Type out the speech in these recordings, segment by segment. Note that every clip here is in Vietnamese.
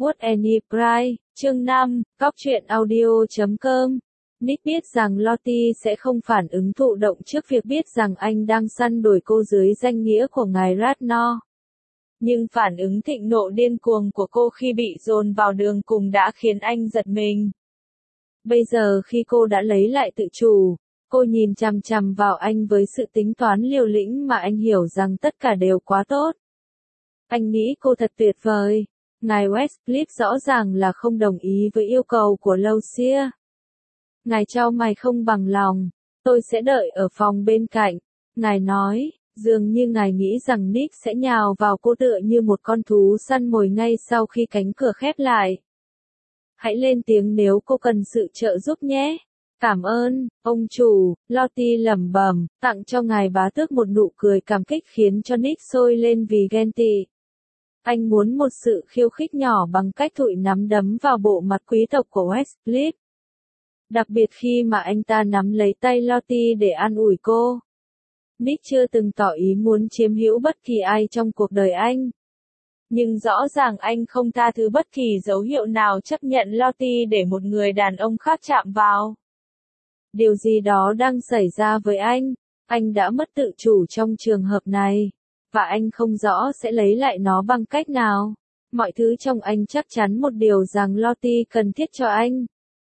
What Any Price, chương 5, Góc truyện audio.com. Nick biết rằng Lottie sẽ không phản ứng thụ động trước việc biết rằng anh đang săn đuổi cô dưới danh nghĩa của ngài Ratnor. Nhưng phản ứng thịnh nộ điên cuồng của cô khi bị dồn vào đường cùng đã khiến anh giật mình. Bây giờ khi cô đã lấy lại tự chủ, cô nhìn chằm chằm vào anh với sự tính toán liều lĩnh mà anh hiểu rằng tất cả đều quá tốt. Anh nghĩ cô thật tuyệt vời. Ngài Westcliff rõ ràng là không đồng ý với yêu cầu của Lucia. Ngài chau mày không bằng lòng. Tôi sẽ đợi ở phòng bên cạnh. Ngài nói, dường như ngài nghĩ rằng Nick sẽ nhào vào cô tựa như một con thú săn mồi ngay sau khi cánh cửa khép lại. Hãy lên tiếng nếu cô cần sự trợ giúp nhé. Cảm ơn, ông chủ, Lottie lẩm bẩm, tặng cho ngài bá tước một nụ cười cảm kích khiến cho Nick sôi lên vì ghen tị. Anh muốn một sự khiêu khích nhỏ bằng cách thụi nắm đấm vào bộ mặt quý tộc của Westcliff. Đặc biệt khi mà anh ta nắm lấy tay Lottie để an ủi cô. Nick chưa từng tỏ ý muốn chiếm hữu bất kỳ ai trong cuộc đời anh. Nhưng rõ ràng anh không tha thứ bất kỳ dấu hiệu nào chấp nhận Lottie để một người đàn ông khác chạm vào. Điều gì đó đang xảy ra với anh đã mất tự chủ trong trường hợp này. Và anh không rõ sẽ lấy lại nó bằng cách nào. Mọi thứ trong anh chắc chắn một điều rằng Lottie cần thiết cho anh.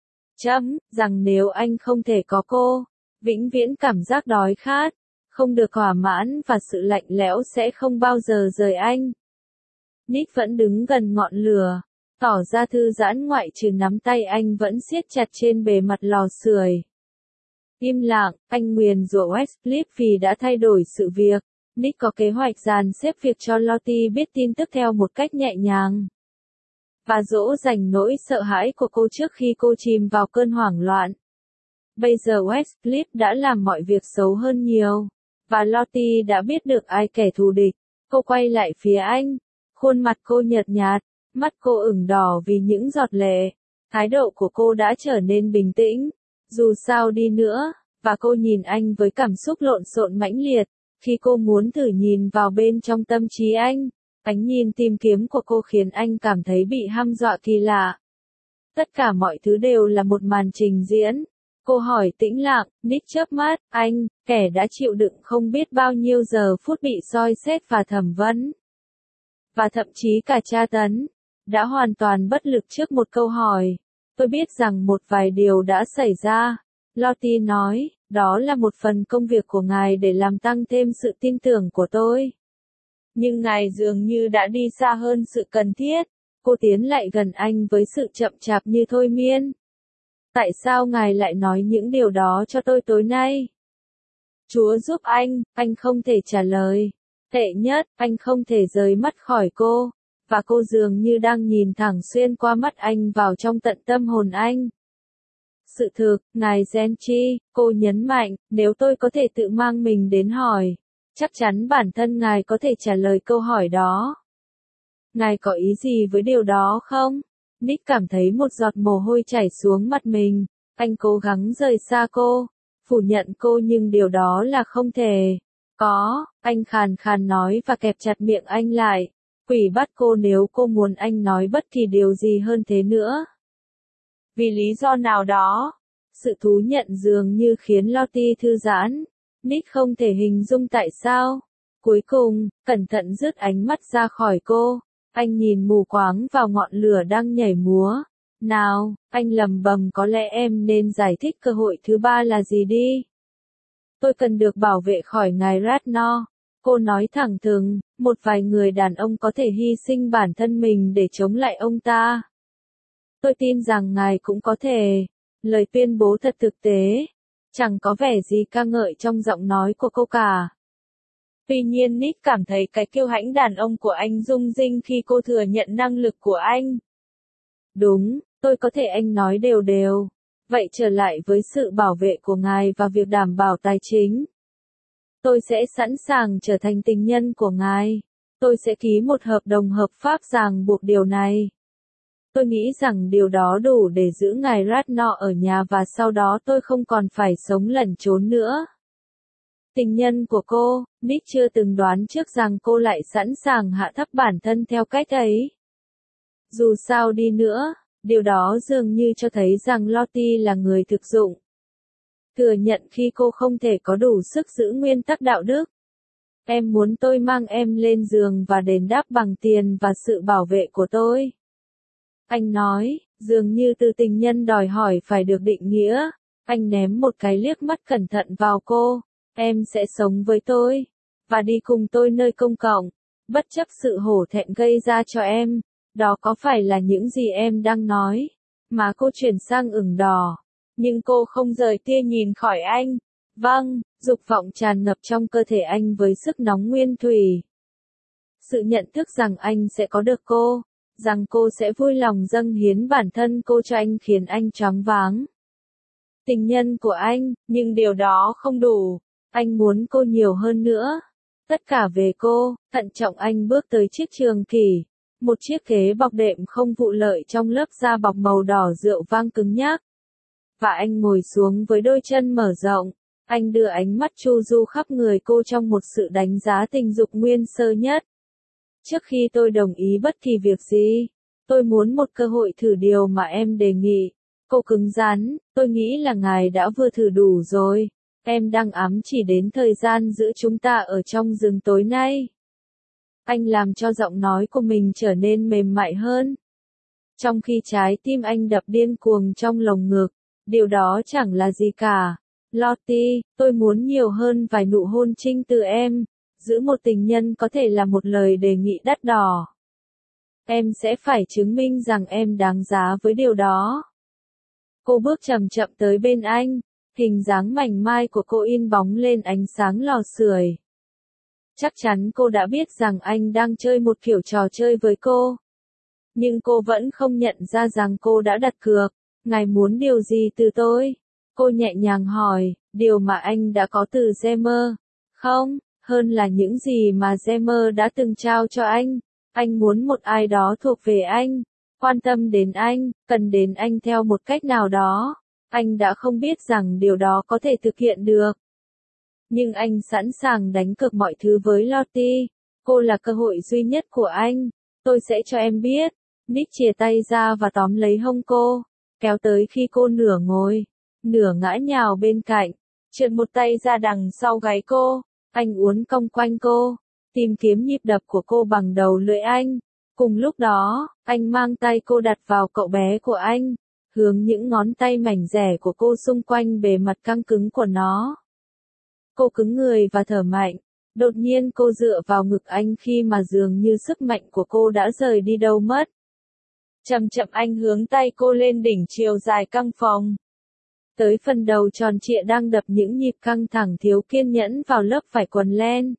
Rằng nếu anh không thể có cô, vĩnh viễn cảm giác đói khát, không được thỏa mãn và sự lạnh lẽo sẽ không bao giờ rời anh. Nick vẫn đứng gần ngọn lửa, tỏ ra thư giãn ngoại trừ nắm tay anh vẫn siết chặt trên bề mặt lò sưởi. Im lặng, anh nguyền rủa Westcliff vì đã thay đổi sự việc. Nick có kế hoạch dàn xếp việc cho Lottie biết tin tức theo một cách nhẹ nhàng. Và dỗ dành nỗi sợ hãi của cô trước khi cô chìm vào cơn hoảng loạn. Bây giờ Westcliff đã làm mọi việc xấu hơn nhiều. Và Lottie đã biết được ai kẻ thù địch. Cô quay lại phía anh. Khuôn mặt cô nhợt nhạt. Mắt cô ửng đỏ vì những giọt lệ. Thái độ của cô đã trở nên bình tĩnh. Dù sao đi nữa. Và cô nhìn anh với cảm xúc lộn xộn mãnh liệt. Khi cô muốn thử nhìn vào bên trong tâm trí anh, ánh nhìn tìm kiếm của cô khiến anh cảm thấy bị hăm dọa kỳ lạ. Tất cả mọi thứ đều là một màn trình diễn. Cô hỏi tĩnh lặng, Nick chớp mắt, anh, kẻ đã chịu đựng không biết bao nhiêu giờ phút bị soi xét và thẩm vấn. Và thậm chí cả tra tấn, đã hoàn toàn bất lực trước một câu hỏi. Tôi biết rằng một vài điều đã xảy ra. Lottie nói, đó là một phần công việc của ngài để làm tăng thêm sự tin tưởng của tôi. Nhưng ngài dường như đã đi xa hơn sự cần thiết. Cô tiến lại gần anh với sự chậm chạp như thôi miên. Tại sao ngài lại nói những điều đó cho tôi tối nay? Chúa giúp anh không thể trả lời. Tệ nhất, anh không thể rời mắt khỏi cô. Và cô dường như đang nhìn thẳng xuyên qua mắt anh vào trong tận tâm hồn anh. Sự thực, ngài Genchi, cô nhấn mạnh, nếu tôi có thể tự mang mình đến hỏi, chắc chắn bản thân ngài có thể trả lời câu hỏi đó. Ngài có ý gì với điều đó không? Nick cảm thấy một giọt mồ hôi chảy xuống mặt mình, anh cố gắng rời xa cô, phủ nhận cô nhưng điều đó là không thể. Có, anh khàn khàn nói và kẹp chặt miệng anh lại, quỷ bắt cô nếu cô muốn anh nói bất kỳ điều gì hơn thế nữa. Vì lý do nào đó, sự thú nhận dường như khiến Lottie thư giãn. Nick không thể hình dung tại sao. Cuối cùng, cẩn thận rút ánh mắt ra khỏi cô. Anh nhìn mù quáng vào ngọn lửa đang nhảy múa. Nào, anh lầm bầm có lẽ em nên giải thích cơ hội thứ ba là gì đi. Tôi cần được bảo vệ khỏi ngài Ratnor. Cô nói thẳng thừng, một vài người đàn ông có thể hy sinh bản thân mình để chống lại ông ta. Tôi tin rằng ngài cũng có thể. Lời tuyên bố thật thực tế. Chẳng có vẻ gì ca ngợi trong giọng nói của cô cả. Tuy nhiên Nick cảm thấy cái kiêu hãnh đàn ông của anh rung rinh khi cô thừa nhận năng lực của anh. Đúng, tôi có thể anh nói đều đều. Vậy trở lại với sự bảo vệ của ngài và việc đảm bảo tài chính. Tôi sẽ sẵn sàng trở thành tình nhân của ngài. Tôi sẽ ký một hợp đồng hợp pháp ràng buộc điều này. Tôi nghĩ rằng điều đó đủ để giữ ngài Ratnor ở nhà và sau đó tôi không còn phải sống lẩn trốn nữa. Tình nhân của cô, Nick chưa từng đoán trước rằng cô lại sẵn sàng hạ thấp bản thân theo cách ấy. Dù sao đi nữa, điều đó dường như cho thấy rằng Lottie là người thực dụng. Thừa nhận khi cô không thể có đủ sức giữ nguyên tắc đạo đức. Em muốn tôi mang em lên giường và đền đáp bằng tiền và sự bảo vệ của tôi. Anh nói, dường như từ tình nhân đòi hỏi phải được định nghĩa. Anh ném một cái liếc mắt cẩn thận vào cô. Em sẽ sống với tôi, và đi cùng tôi nơi công cộng, bất chấp sự hổ thẹn gây ra cho em. Đó có phải là những gì em đang nói? Má cô chuyển sang ửng đỏ, nhưng cô không rời tia nhìn khỏi anh. Vâng, dục vọng tràn ngập trong cơ thể anh với sức nóng nguyên thủy. Sự nhận thức rằng anh sẽ có được cô, rằng cô sẽ vui lòng dâng hiến bản thân cô cho anh khiến anh choáng váng. Tình nhân của anh, nhưng điều đó không đủ. Anh muốn cô nhiều hơn nữa. Tất cả về cô. Thận trọng anh bước tới chiếc trường kỷ. Một chiếc ghế bọc đệm không vụ lợi trong lớp da bọc màu đỏ rượu vang cứng nhắc. Và anh ngồi xuống với đôi chân mở rộng. Anh đưa ánh mắt chu du khắp người cô trong một sự đánh giá tình dục nguyên sơ nhất. Trước khi tôi đồng ý bất kỳ việc gì, tôi muốn một cơ hội thử điều mà em đề nghị. Cô cứng rắn, tôi nghĩ là ngài đã vừa thử đủ rồi. Em đang ám chỉ đến thời gian giữa chúng ta ở trong rừng tối nay. Anh làm cho giọng nói của mình trở nên mềm mại hơn. Trong khi trái tim anh đập điên cuồng trong lồng ngực, điều đó chẳng là gì cả. Lottie, tôi muốn nhiều hơn vài nụ hôn trinh từ em. Giữ một tình nhân có thể là một lời đề nghị đắt đỏ. Em sẽ phải chứng minh rằng em đáng giá với điều đó. Cô bước chậm chậm tới bên anh, hình dáng mảnh mai của cô in bóng lên ánh sáng lò sưởi. Chắc chắn cô đã biết rằng anh đang chơi một kiểu trò chơi với cô. Nhưng cô vẫn không nhận ra rằng cô đã đặt cược. Ngài muốn điều gì từ tôi? Cô nhẹ nhàng hỏi, điều mà anh đã có từ Gemmer. Không, hơn là những gì mà Gemmer đã từng trao cho anh. Anh muốn một ai đó thuộc về anh, quan tâm đến anh, cần đến anh theo một cách nào đó. Anh đã không biết rằng điều đó có thể thực hiện được. Nhưng anh sẵn sàng đánh cược mọi thứ với Lottie. Cô là cơ hội duy nhất của anh. Tôi sẽ cho em biết. Nick chìa tay ra và tóm lấy hông cô, kéo tới khi cô nửa ngồi, nửa ngã nhào bên cạnh, trượt một tay ra đằng sau gáy cô. Anh uốn cong quanh cô, tìm kiếm nhịp đập của cô bằng đầu lưỡi anh. Cùng lúc đó, anh mang tay cô đặt vào cậu bé của anh, hướng những ngón tay mảnh dẻ của cô xung quanh bề mặt căng cứng của nó. Cô cứng người và thở mạnh. Đột nhiên cô dựa vào ngực anh khi mà dường như sức mạnh của cô đã rời đi đâu mất. Chậm chậm anh hướng tay cô lên đỉnh chiều dài căng phòng. Tới phần đầu tròn trịa đang đập những nhịp căng thẳng thiếu kiên nhẫn vào lớp vải quần len.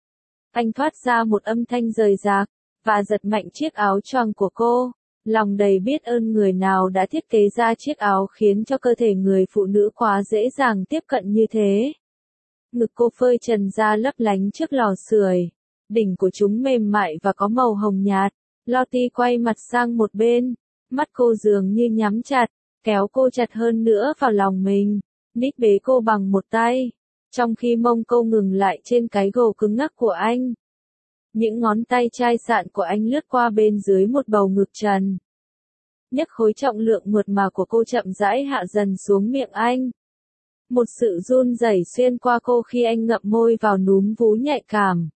Anh thoát ra một âm thanh rời rạc, và giật mạnh chiếc áo choàng của cô. Lòng đầy biết ơn người nào đã thiết kế ra chiếc áo khiến cho cơ thể người phụ nữ quá dễ dàng tiếp cận như thế. Ngực cô phơi trần ra lấp lánh trước lò sưởi. Đỉnh của chúng mềm mại và có màu hồng nhạt. Lottie quay mặt sang một bên. Mắt cô dường như nhắm chặt, kéo cô chặt hơn nữa vào lòng mình. Nick bế cô bằng một tay, trong khi mông cô ngừng lại trên cái gồ cứng ngắc của anh. Những ngón tay chai sạn của anh lướt qua bên dưới một bầu ngực trần. Nhấc khối trọng lượng mượt mà của cô chậm rãi hạ dần xuống miệng anh. Một sự run rẩy xuyên qua cô khi anh ngậm môi vào núm vú nhạy cảm.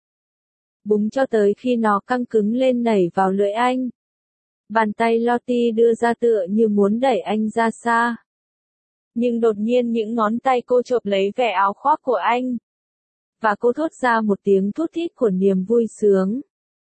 Búng cho tới khi nó căng cứng lên nảy vào lưỡi anh. Bàn tay Lottie đưa ra tựa như muốn đẩy anh ra xa. Nhưng đột nhiên những ngón tay cô chộp lấy vẻ áo khoác của anh. Và cô thốt ra một tiếng thút thít của niềm vui sướng.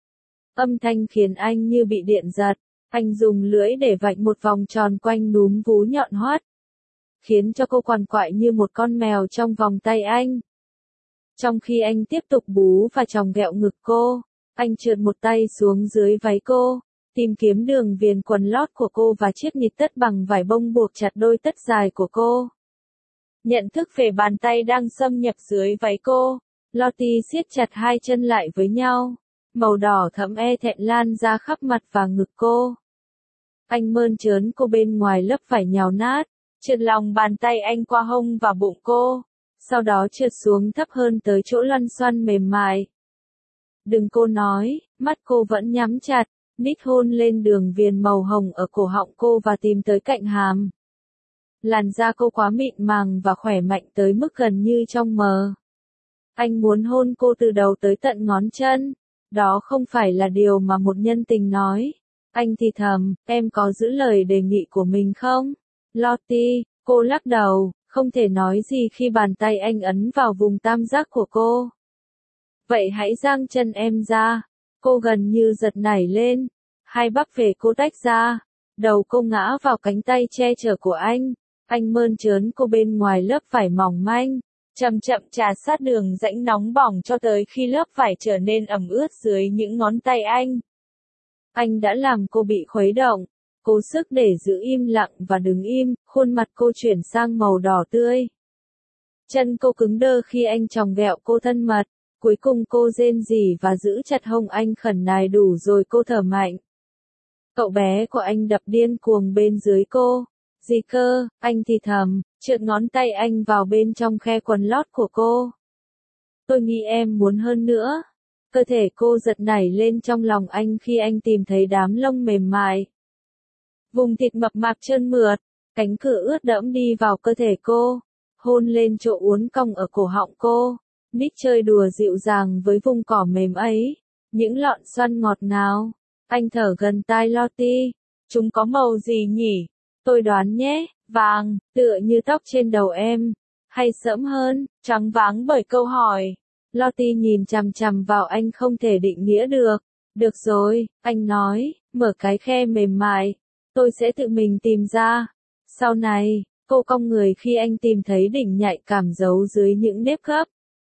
Âm thanh khiến anh như bị điện giật. Anh dùng lưỡi để vạch một vòng tròn quanh núm vú nhọn hoắt, khiến cho cô quằn quại như một con mèo trong vòng tay anh. Trong khi anh tiếp tục bú và chòng ghẹo ngực cô, anh trượt một tay xuống dưới váy cô, tìm kiếm đường viền quần lót của cô và chiếc nịt tất bằng vải bông buộc chặt đôi tất dài của cô. Nhận thức về bàn tay đang xâm nhập dưới váy cô, Lottie siết chặt hai chân lại với nhau, màu đỏ thẫm e thẹn lan ra khắp mặt và ngực cô. Anh mơn trớn cô bên ngoài lớp vải nhào nát, trượt lòng bàn tay anh qua hông và bụng cô, sau đó trượt xuống thấp hơn tới chỗ lăn xoăn mềm mại. Đừng, cô nói, mắt cô vẫn nhắm chặt, Nick hôn lên đường viền màu hồng ở cổ họng cô và tìm tới cạnh hàm. Làn da cô quá mịn màng và khỏe mạnh tới mức gần như trong mờ. Anh muốn hôn cô từ đầu tới tận ngón chân. Đó không phải là điều mà một nhân tình nói. Anh thì thầm, em có giữ lời đề nghị của mình không? Lottie, cô lắc đầu, không thể nói gì khi bàn tay anh ấn vào vùng tam giác của cô. Vậy hãy giang chân em ra. Cô gần như giật nảy lên. Hai bắp về cô tách ra. Đầu cô ngã vào cánh tay che chở của anh. Anh mơn trớn cô bên ngoài lớp vải mỏng manh. Chậm chậm trà sát đường rãnh nóng bỏng cho tới khi lớp vải trở nên ẩm ướt dưới những ngón tay anh. Anh đã làm cô bị khuấy động. Cố sức để giữ im lặng và đứng im, khuôn mặt cô chuyển sang màu đỏ tươi. Chân cô cứng đơ khi anh chòng ghẹo cô thân mật. Cuối cùng cô rên rỉ và giữ chặt hông anh khẩn nài đủ rồi cô thở mạnh. Cậu bé của anh đập điên cuồng bên dưới cô. Gì cơ, anh thì thầm, trượt ngón tay anh vào bên trong khe quần lót của cô. Tôi nghĩ em muốn hơn nữa. Cơ thể cô giật nảy lên trong lòng anh khi anh tìm thấy đám lông mềm mại. Vùng thịt mập mạp trơn mượt, cánh cửa ướt đẫm đi vào cơ thể cô, hôn lên chỗ uốn cong ở cổ họng cô. Nick chơi đùa dịu dàng với vùng cỏ mềm ấy, những lọn xoăn ngọt ngào. Anh thở gần tai Lottie. Chúng có màu gì nhỉ? Tôi đoán nhé, vàng, tựa như tóc trên đầu em. Hay sẫm hơn, trắng váng bởi câu hỏi. Lottie nhìn chằm chằm vào anh không thể định nghĩa được. Được rồi, anh nói, mở cái khe mềm mại. Tôi sẽ tự mình tìm ra. Sau này, cô cong người khi anh tìm thấy đỉnh nhạy cảm giấu dưới những nếp gấp.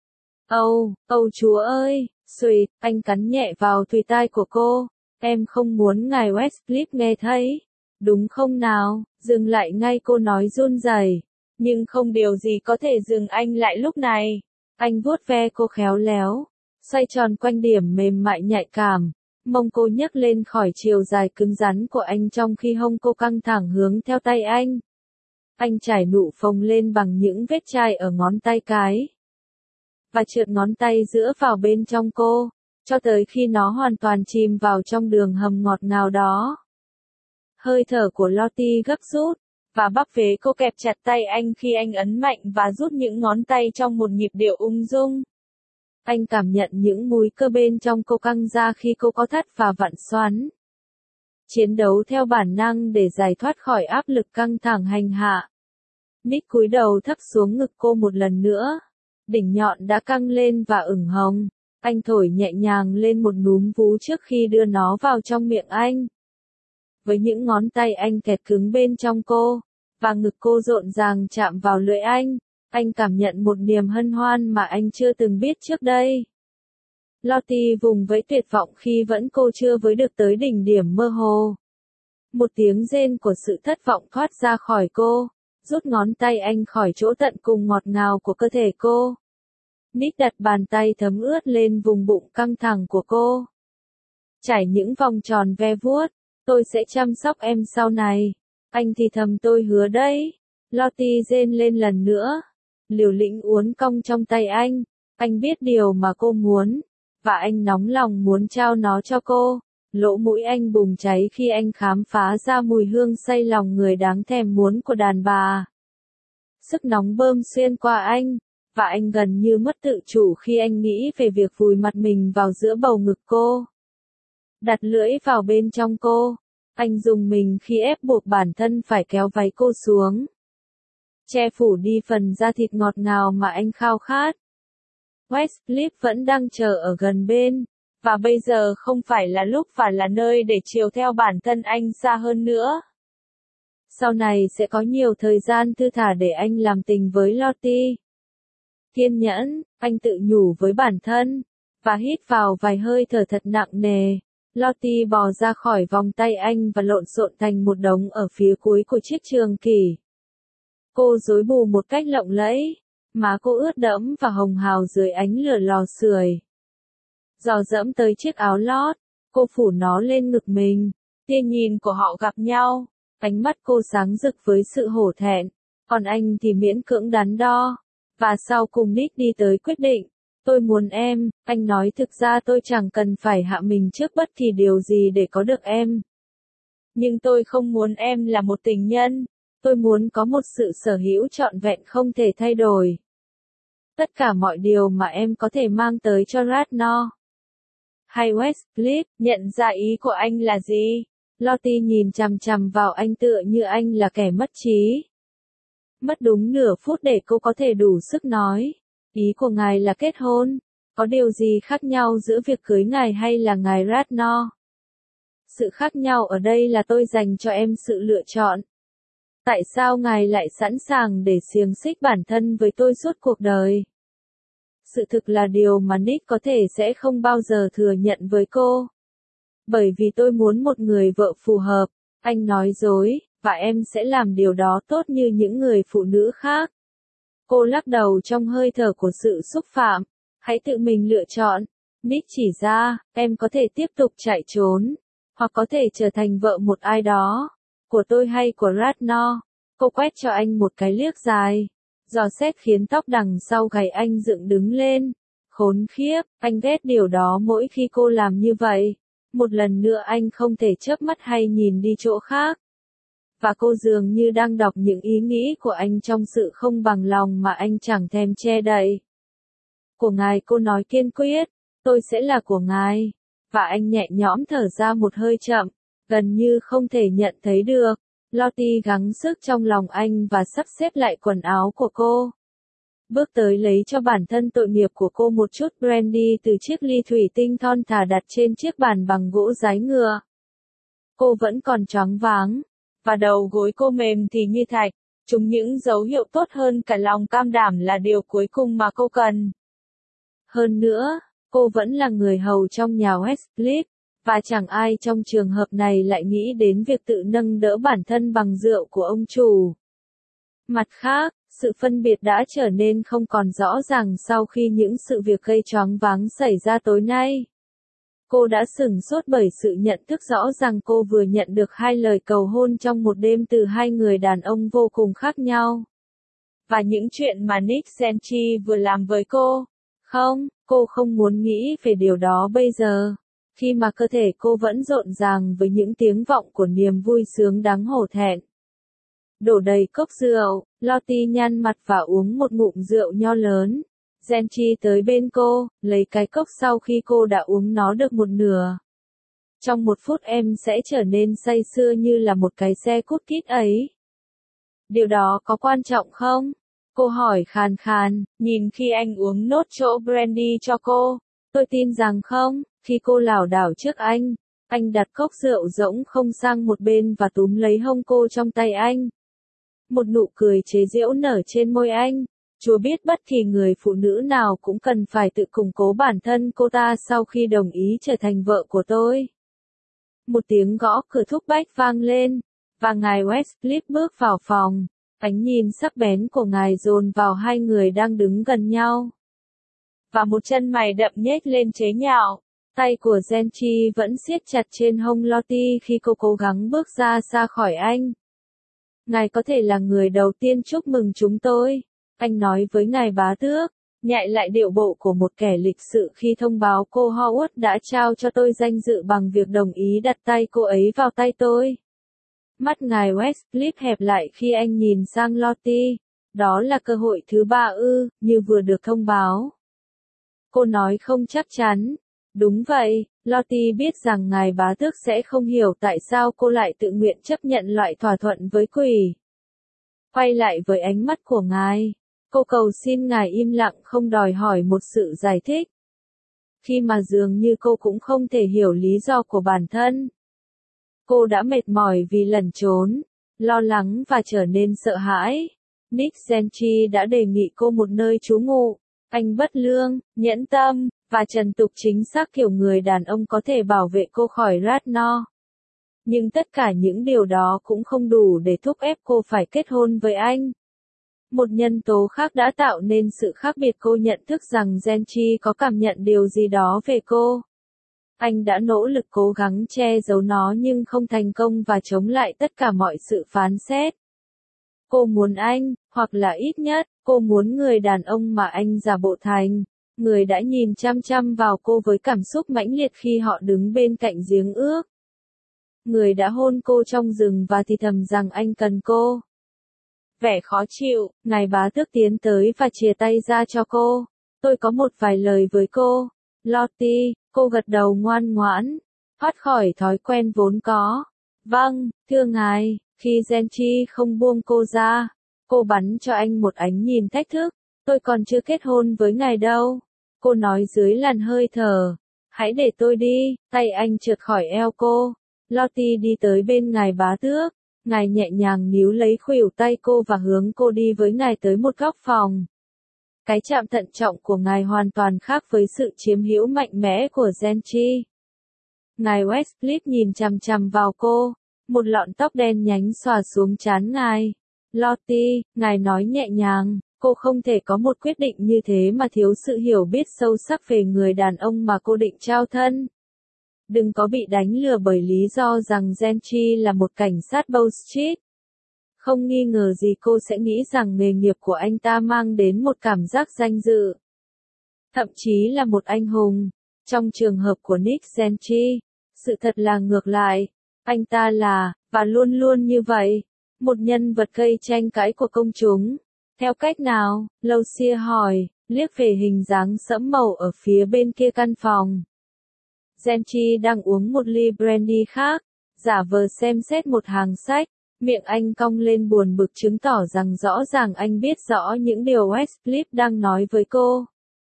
Âu chúa ơi, Sweet, anh cắn nhẹ vào thùy tai của cô. Em không muốn ngài Westcliff nghe thấy. Đúng không nào, dừng lại ngay cô nói run rẩy. Nhưng không điều gì có thể dừng anh lại lúc này. Anh vuốt ve cô khéo léo, xoay tròn quanh điểm mềm mại nhạy cảm. Mông cô nhấc lên khỏi chiều dài cứng rắn của anh trong khi hông cô căng thẳng hướng theo tay anh. Anh trải nụ phồng lên bằng những vết chai ở ngón tay cái. Và trượt ngón tay giữa vào bên trong cô, cho tới khi nó hoàn toàn chìm vào trong đường hầm ngọt ngào đó. Hơi thở của Lottie gấp rút, và bắp vế cô kẹp chặt tay anh khi anh ấn mạnh và rút những ngón tay trong một nhịp điệu ung dung. Anh cảm nhận những múi cơ bên trong cô căng ra khi cô co thắt và vặn xoắn. Chiến đấu theo bản năng để giải thoát khỏi áp lực căng thẳng hành hạ. Nick cúi đầu thấp xuống ngực cô một lần nữa. Đỉnh nhọn đã căng lên và ửng hồng. Anh thổi nhẹ nhàng lên một núm vú trước khi đưa nó vào trong miệng anh. Với những ngón tay anh kẹt cứng bên trong cô, và ngực cô rộn ràng chạm vào lưỡi anh cảm nhận một niềm hân hoan mà anh chưa từng biết trước đây. Lottie vùng vẫy tuyệt vọng khi vẫn cô chưa với được tới đỉnh điểm mơ hồ. Một tiếng rên của sự thất vọng thoát ra khỏi cô, rút ngón tay anh khỏi chỗ tận cùng ngọt ngào của cơ thể cô. Nick đặt bàn tay thấm ướt lên vùng bụng căng thẳng của cô. Trải những vòng tròn ve vuốt, tôi sẽ chăm sóc em sau này. Anh thì thầm tôi hứa đấy. Lottie rên lên lần nữa. Liều lĩnh uốn cong trong tay anh biết điều mà cô muốn, và anh nóng lòng muốn trao nó cho cô. Lỗ mũi anh bùng cháy khi anh khám phá ra mùi hương say lòng người đáng thèm muốn của đàn bà. Sức nóng bơm xuyên qua anh, và anh gần như mất tự chủ khi anh nghĩ về việc vùi mặt mình vào giữa bầu ngực cô. Đặt lưỡi vào bên trong cô, anh dùng mình khi ép buộc bản thân phải kéo váy cô xuống. Che phủ đi phần da thịt ngọt ngào mà anh khao khát. Westcliff vẫn đang chờ ở gần bên, và bây giờ không phải là lúc và là nơi để chiều theo bản thân anh xa hơn nữa. Sau này sẽ có nhiều thời gian thư thả để anh làm tình với Lottie. Kiên nhẫn, anh tự nhủ với bản thân, và hít vào vài hơi thở thật nặng nề. Lottie bò ra khỏi vòng tay anh và lộn xộn thành một đống ở phía cuối của chiếc trường kỷ. Cô rối bù một cách lộng lẫy, má cô ướt đẫm và hồng hào dưới ánh lửa lò sưởi. Dò dẫm tới chiếc áo lót, cô phủ nó lên ngực mình. Tia nhìn của họ gặp nhau, ánh mắt cô sáng rực với sự hổ thẹn, còn anh thì miễn cưỡng đắn đo. Và sau cùng Nick đi tới quyết định, Tôi muốn em, anh nói thực ra tôi chẳng cần phải hạ mình trước bất kỳ điều gì để có được em. Nhưng tôi không muốn em là một tình nhân, tôi muốn có một sự sở hữu trọn vẹn không thể thay đổi. Tất cả mọi điều mà em có thể mang tới cho Ratnor. Hay Westcliff, nhận ra ý của anh là gì? Lottie nhìn chằm chằm vào anh tựa như anh là kẻ mất trí. Mất đúng nửa phút để cô có thể đủ sức nói. Ý của ngài là kết hôn. Có điều gì khác nhau giữa việc cưới ngài hay là ngài Ratnor? Sự khác nhau ở đây là tôi dành cho em sự lựa chọn. Tại sao ngài lại sẵn sàng để xiềng xích bản thân với tôi suốt cuộc đời? Sự thực là điều mà Nick có thể sẽ không bao giờ thừa nhận với cô. Bởi vì tôi muốn một người vợ phù hợp, anh nói dối, và em sẽ làm điều đó tốt như những người phụ nữ khác. Cô lắc đầu trong hơi thở của sự xúc phạm. Hãy tự mình lựa chọn. Nick chỉ ra, em có thể tiếp tục chạy trốn, hoặc có thể trở thành vợ một ai đó, của tôi hay của Ratnor. Cô quét cho anh một cái liếc dài. Dò xét khiến tóc đằng sau gáy anh dựng đứng lên. Khốn khiếp, anh ghét điều đó mỗi khi cô làm như vậy. Một lần nữa anh không thể chớp mắt hay nhìn đi chỗ khác. Và cô dường như đang đọc những ý nghĩ của anh trong sự không bằng lòng mà anh chẳng thèm che đậy. Của ngài, cô nói kiên quyết, tôi sẽ là của ngài. Và anh nhẹ nhõm thở ra một hơi chậm, gần như không thể nhận thấy được. Lottie gắng sức trong lòng anh và sắp xếp lại quần áo của cô. Bước tới lấy cho bản thân tội nghiệp của cô một chút brandy từ chiếc ly thủy tinh thon thả đặt trên chiếc bàn bằng gỗ dái ngựa. Cô vẫn còn choáng váng, và đầu gối cô mềm thì như thạch. Chúng những dấu hiệu tốt hơn cả lòng cam đảm là điều cuối cùng mà cô cần. Hơn nữa, cô vẫn là người hầu trong nhà Westcliff, và chẳng ai trong trường hợp này lại nghĩ đến việc tự nâng đỡ bản thân bằng rượu của ông chủ. Mặt khác, sự phân biệt đã trở nên không còn rõ ràng sau khi những sự việc gây choáng váng xảy ra tối nay. Cô đã sửng sốt bởi sự nhận thức rõ rằng cô vừa nhận được 2 lời cầu hôn trong một đêm từ 2 người đàn ông vô cùng khác nhau. Và những chuyện mà Nick Senchi vừa làm với cô. Không, cô không muốn nghĩ về điều đó bây giờ. Khi mà cơ thể cô vẫn rộn ràng với những tiếng vọng của niềm vui sướng đáng hổ thẹn. Đổ đầy cốc rượu, Lottie nhăn mặt và uống một ngụm rượu nho lớn. Senchi tới bên cô, lấy cái cốc sau khi cô đã uống nó được một nửa. Trong 1 phút em sẽ trở nên say sưa như là một cái xe cút kít ấy. Điều đó có quan trọng không? Cô hỏi khàn khàn, nhìn khi anh uống nốt chỗ brandy cho cô. Tôi tin rằng không, khi cô lảo đảo trước anh đặt cốc rượu rỗng không sang một bên và túm lấy hông cô trong tay anh. Một nụ cười chế giễu nở trên môi anh. Chúa biết bất kỳ người phụ nữ nào cũng cần phải tự củng cố bản thân cô ta sau khi đồng ý trở thành vợ của tôi. Một tiếng gõ cửa thúc bách vang lên, và ngài Westcliff bước vào phòng. Ánh nhìn sắc bén của ngài dồn vào 2 người đang đứng gần nhau. Và một chân mày đậm nhếch lên chế nhạo. Tay của Senchi vẫn siết chặt trên hông Lottie khi cô cố gắng bước ra xa khỏi anh. Ngài có thể là người đầu tiên chúc mừng chúng tôi. Anh nói với ngài bá tước, nhại lại điệu bộ của một kẻ lịch sự khi thông báo cô Howard đã trao cho tôi danh dự bằng việc đồng ý đặt tay cô ấy vào tay tôi. Mắt ngài Westcliff hẹp lại khi anh nhìn sang Lottie. Đó là cơ hội thứ 3 ư, như vừa được thông báo. Cô nói không chắc chắn. Đúng vậy, Lottie biết rằng ngài bá tước sẽ không hiểu tại sao cô lại tự nguyện chấp nhận loại thỏa thuận với quỷ. Quay lại với ánh mắt của ngài. Cô cầu xin ngài im lặng không đòi hỏi một sự giải thích. Khi mà dường như cô cũng không thể hiểu lý do của bản thân. Cô đã mệt mỏi vì lẩn trốn, lo lắng và trở nên sợ hãi. Nick Senchi đã đề nghị cô một nơi trú ngụ. Anh bất lương, nhẫn tâm, và trần tục chính xác kiểu người đàn ông có thể bảo vệ cô khỏi Ratnor. Nhưng tất cả những điều đó cũng không đủ để thúc ép cô phải kết hôn với anh. Một nhân tố khác đã tạo nên sự khác biệt. Cô nhận thức rằng Senchi có cảm nhận điều gì đó về cô. Anh đã nỗ lực cố gắng che giấu nó nhưng không thành công và chống lại tất cả mọi sự phán xét. Cô muốn anh, hoặc là ít nhất, cô muốn người đàn ông mà anh giả bộ thành. Người đã nhìn chăm chăm vào cô với cảm xúc mãnh liệt khi họ đứng bên cạnh giếng ước. Người đã hôn cô trong rừng và thì thầm rằng anh cần cô. Vẻ khó chịu, ngài bá tước tiến tới và chìa tay ra cho cô. Tôi có một vài lời với cô. Lottie, cô gật đầu ngoan ngoãn, thoát khỏi thói quen vốn có. Vâng, thưa ngài. Khi Genchi không buông cô ra, cô bắn cho anh một ánh nhìn thách thức. Tôi còn chưa kết hôn với ngài đâu. Cô nói dưới làn hơi thở. Hãy để tôi đi. Tay anh trượt khỏi eo cô. Lottie đi tới bên ngài bá tước. Ngài nhẹ nhàng níu lấy khuỷu tay cô và hướng cô đi với ngài tới một góc phòng. Cái chạm thận trọng của ngài hoàn toàn khác với sự chiếm hữu mạnh mẽ của Genchi. Ngài Westcliff nhìn chằm chằm vào cô. Một lọn tóc đen nhánh xòa xuống trán ngài. Lottie, ngài nói nhẹ nhàng, cô không thể có một quyết định như thế mà thiếu sự hiểu biết sâu sắc về người đàn ông mà cô định trao thân. Đừng có bị đánh lừa bởi lý do rằng Genchi là một cảnh sát Bow Street. Không nghi ngờ gì cô sẽ nghĩ rằng nghề nghiệp của anh ta mang đến một cảm giác danh dự. Thậm chí là một anh hùng. Trong trường hợp của Nick Genchi, sự thật là ngược lại. Anh ta là, và luôn luôn như vậy, một nhân vật gây tranh cãi của công chúng. Theo cách nào? Lucia hỏi, liếc về hình dáng sẫm màu ở phía bên kia căn phòng. Genchi đang uống một ly brandy khác, giả vờ xem xét một hàng sách, miệng anh cong lên buồn bực chứng tỏ rằng rõ ràng anh biết rõ những điều Westcliff đang nói với cô.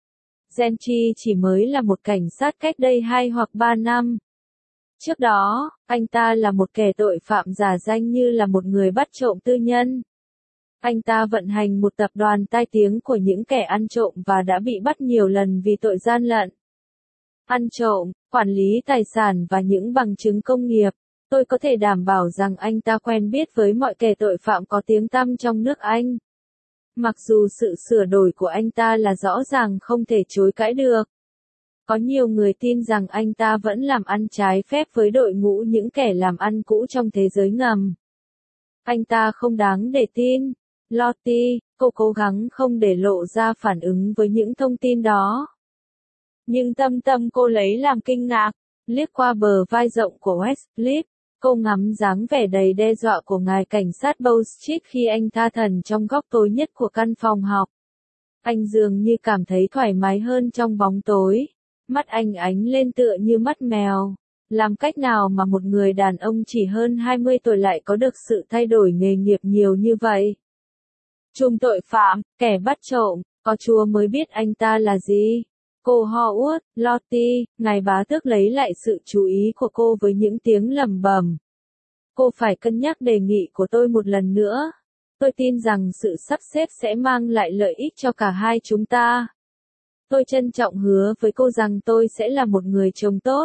Genchi chỉ mới là một cảnh sát cách đây 2 hoặc 3 năm. Trước đó, anh ta là một kẻ tội phạm giả danh như là một người bắt trộm tư nhân. Anh ta vận hành một tập đoàn tai tiếng của những kẻ ăn trộm và đã bị bắt nhiều lần vì tội gian lận. Ăn trộm, quản lý tài sản và những bằng chứng công nghiệp. Tôi có thể đảm bảo rằng anh ta quen biết với mọi kẻ tội phạm có tiếng tăm trong nước Anh. Mặc dù sự sửa đổi của anh ta là rõ ràng không thể chối cãi được. Có nhiều người tin rằng anh ta vẫn làm ăn trái phép với đội ngũ những kẻ làm ăn cũ trong thế giới ngầm. Anh ta không đáng để tin. Lottie, cô cố gắng không để lộ ra phản ứng với những thông tin đó. Nhưng tâm cô lấy làm kinh ngạc, liếc qua bờ vai rộng của Westcliff, cô ngắm dáng vẻ đầy đe dọa của ngài cảnh sát Bow Street khi anh tha thần trong góc tối nhất của căn phòng học. Anh dường như cảm thấy thoải mái hơn trong bóng tối. Mắt anh ánh lên tựa như mắt mèo. Làm cách nào mà một người đàn ông chỉ hơn 20 tuổi lại có được sự thay đổi nghề nghiệp nhiều như vậy? Trùm tội phạm, kẻ bắt trộm, có Chúa mới biết anh ta là gì. Cô ho uất, Lottie, ngài bá tước lấy lại sự chú ý của cô với những tiếng lẩm bẩm. Cô phải cân nhắc đề nghị của tôi một lần nữa. Tôi tin rằng sự sắp xếp sẽ mang lại lợi ích cho cả hai chúng ta. Tôi trân trọng hứa với cô rằng tôi sẽ là một người chồng tốt.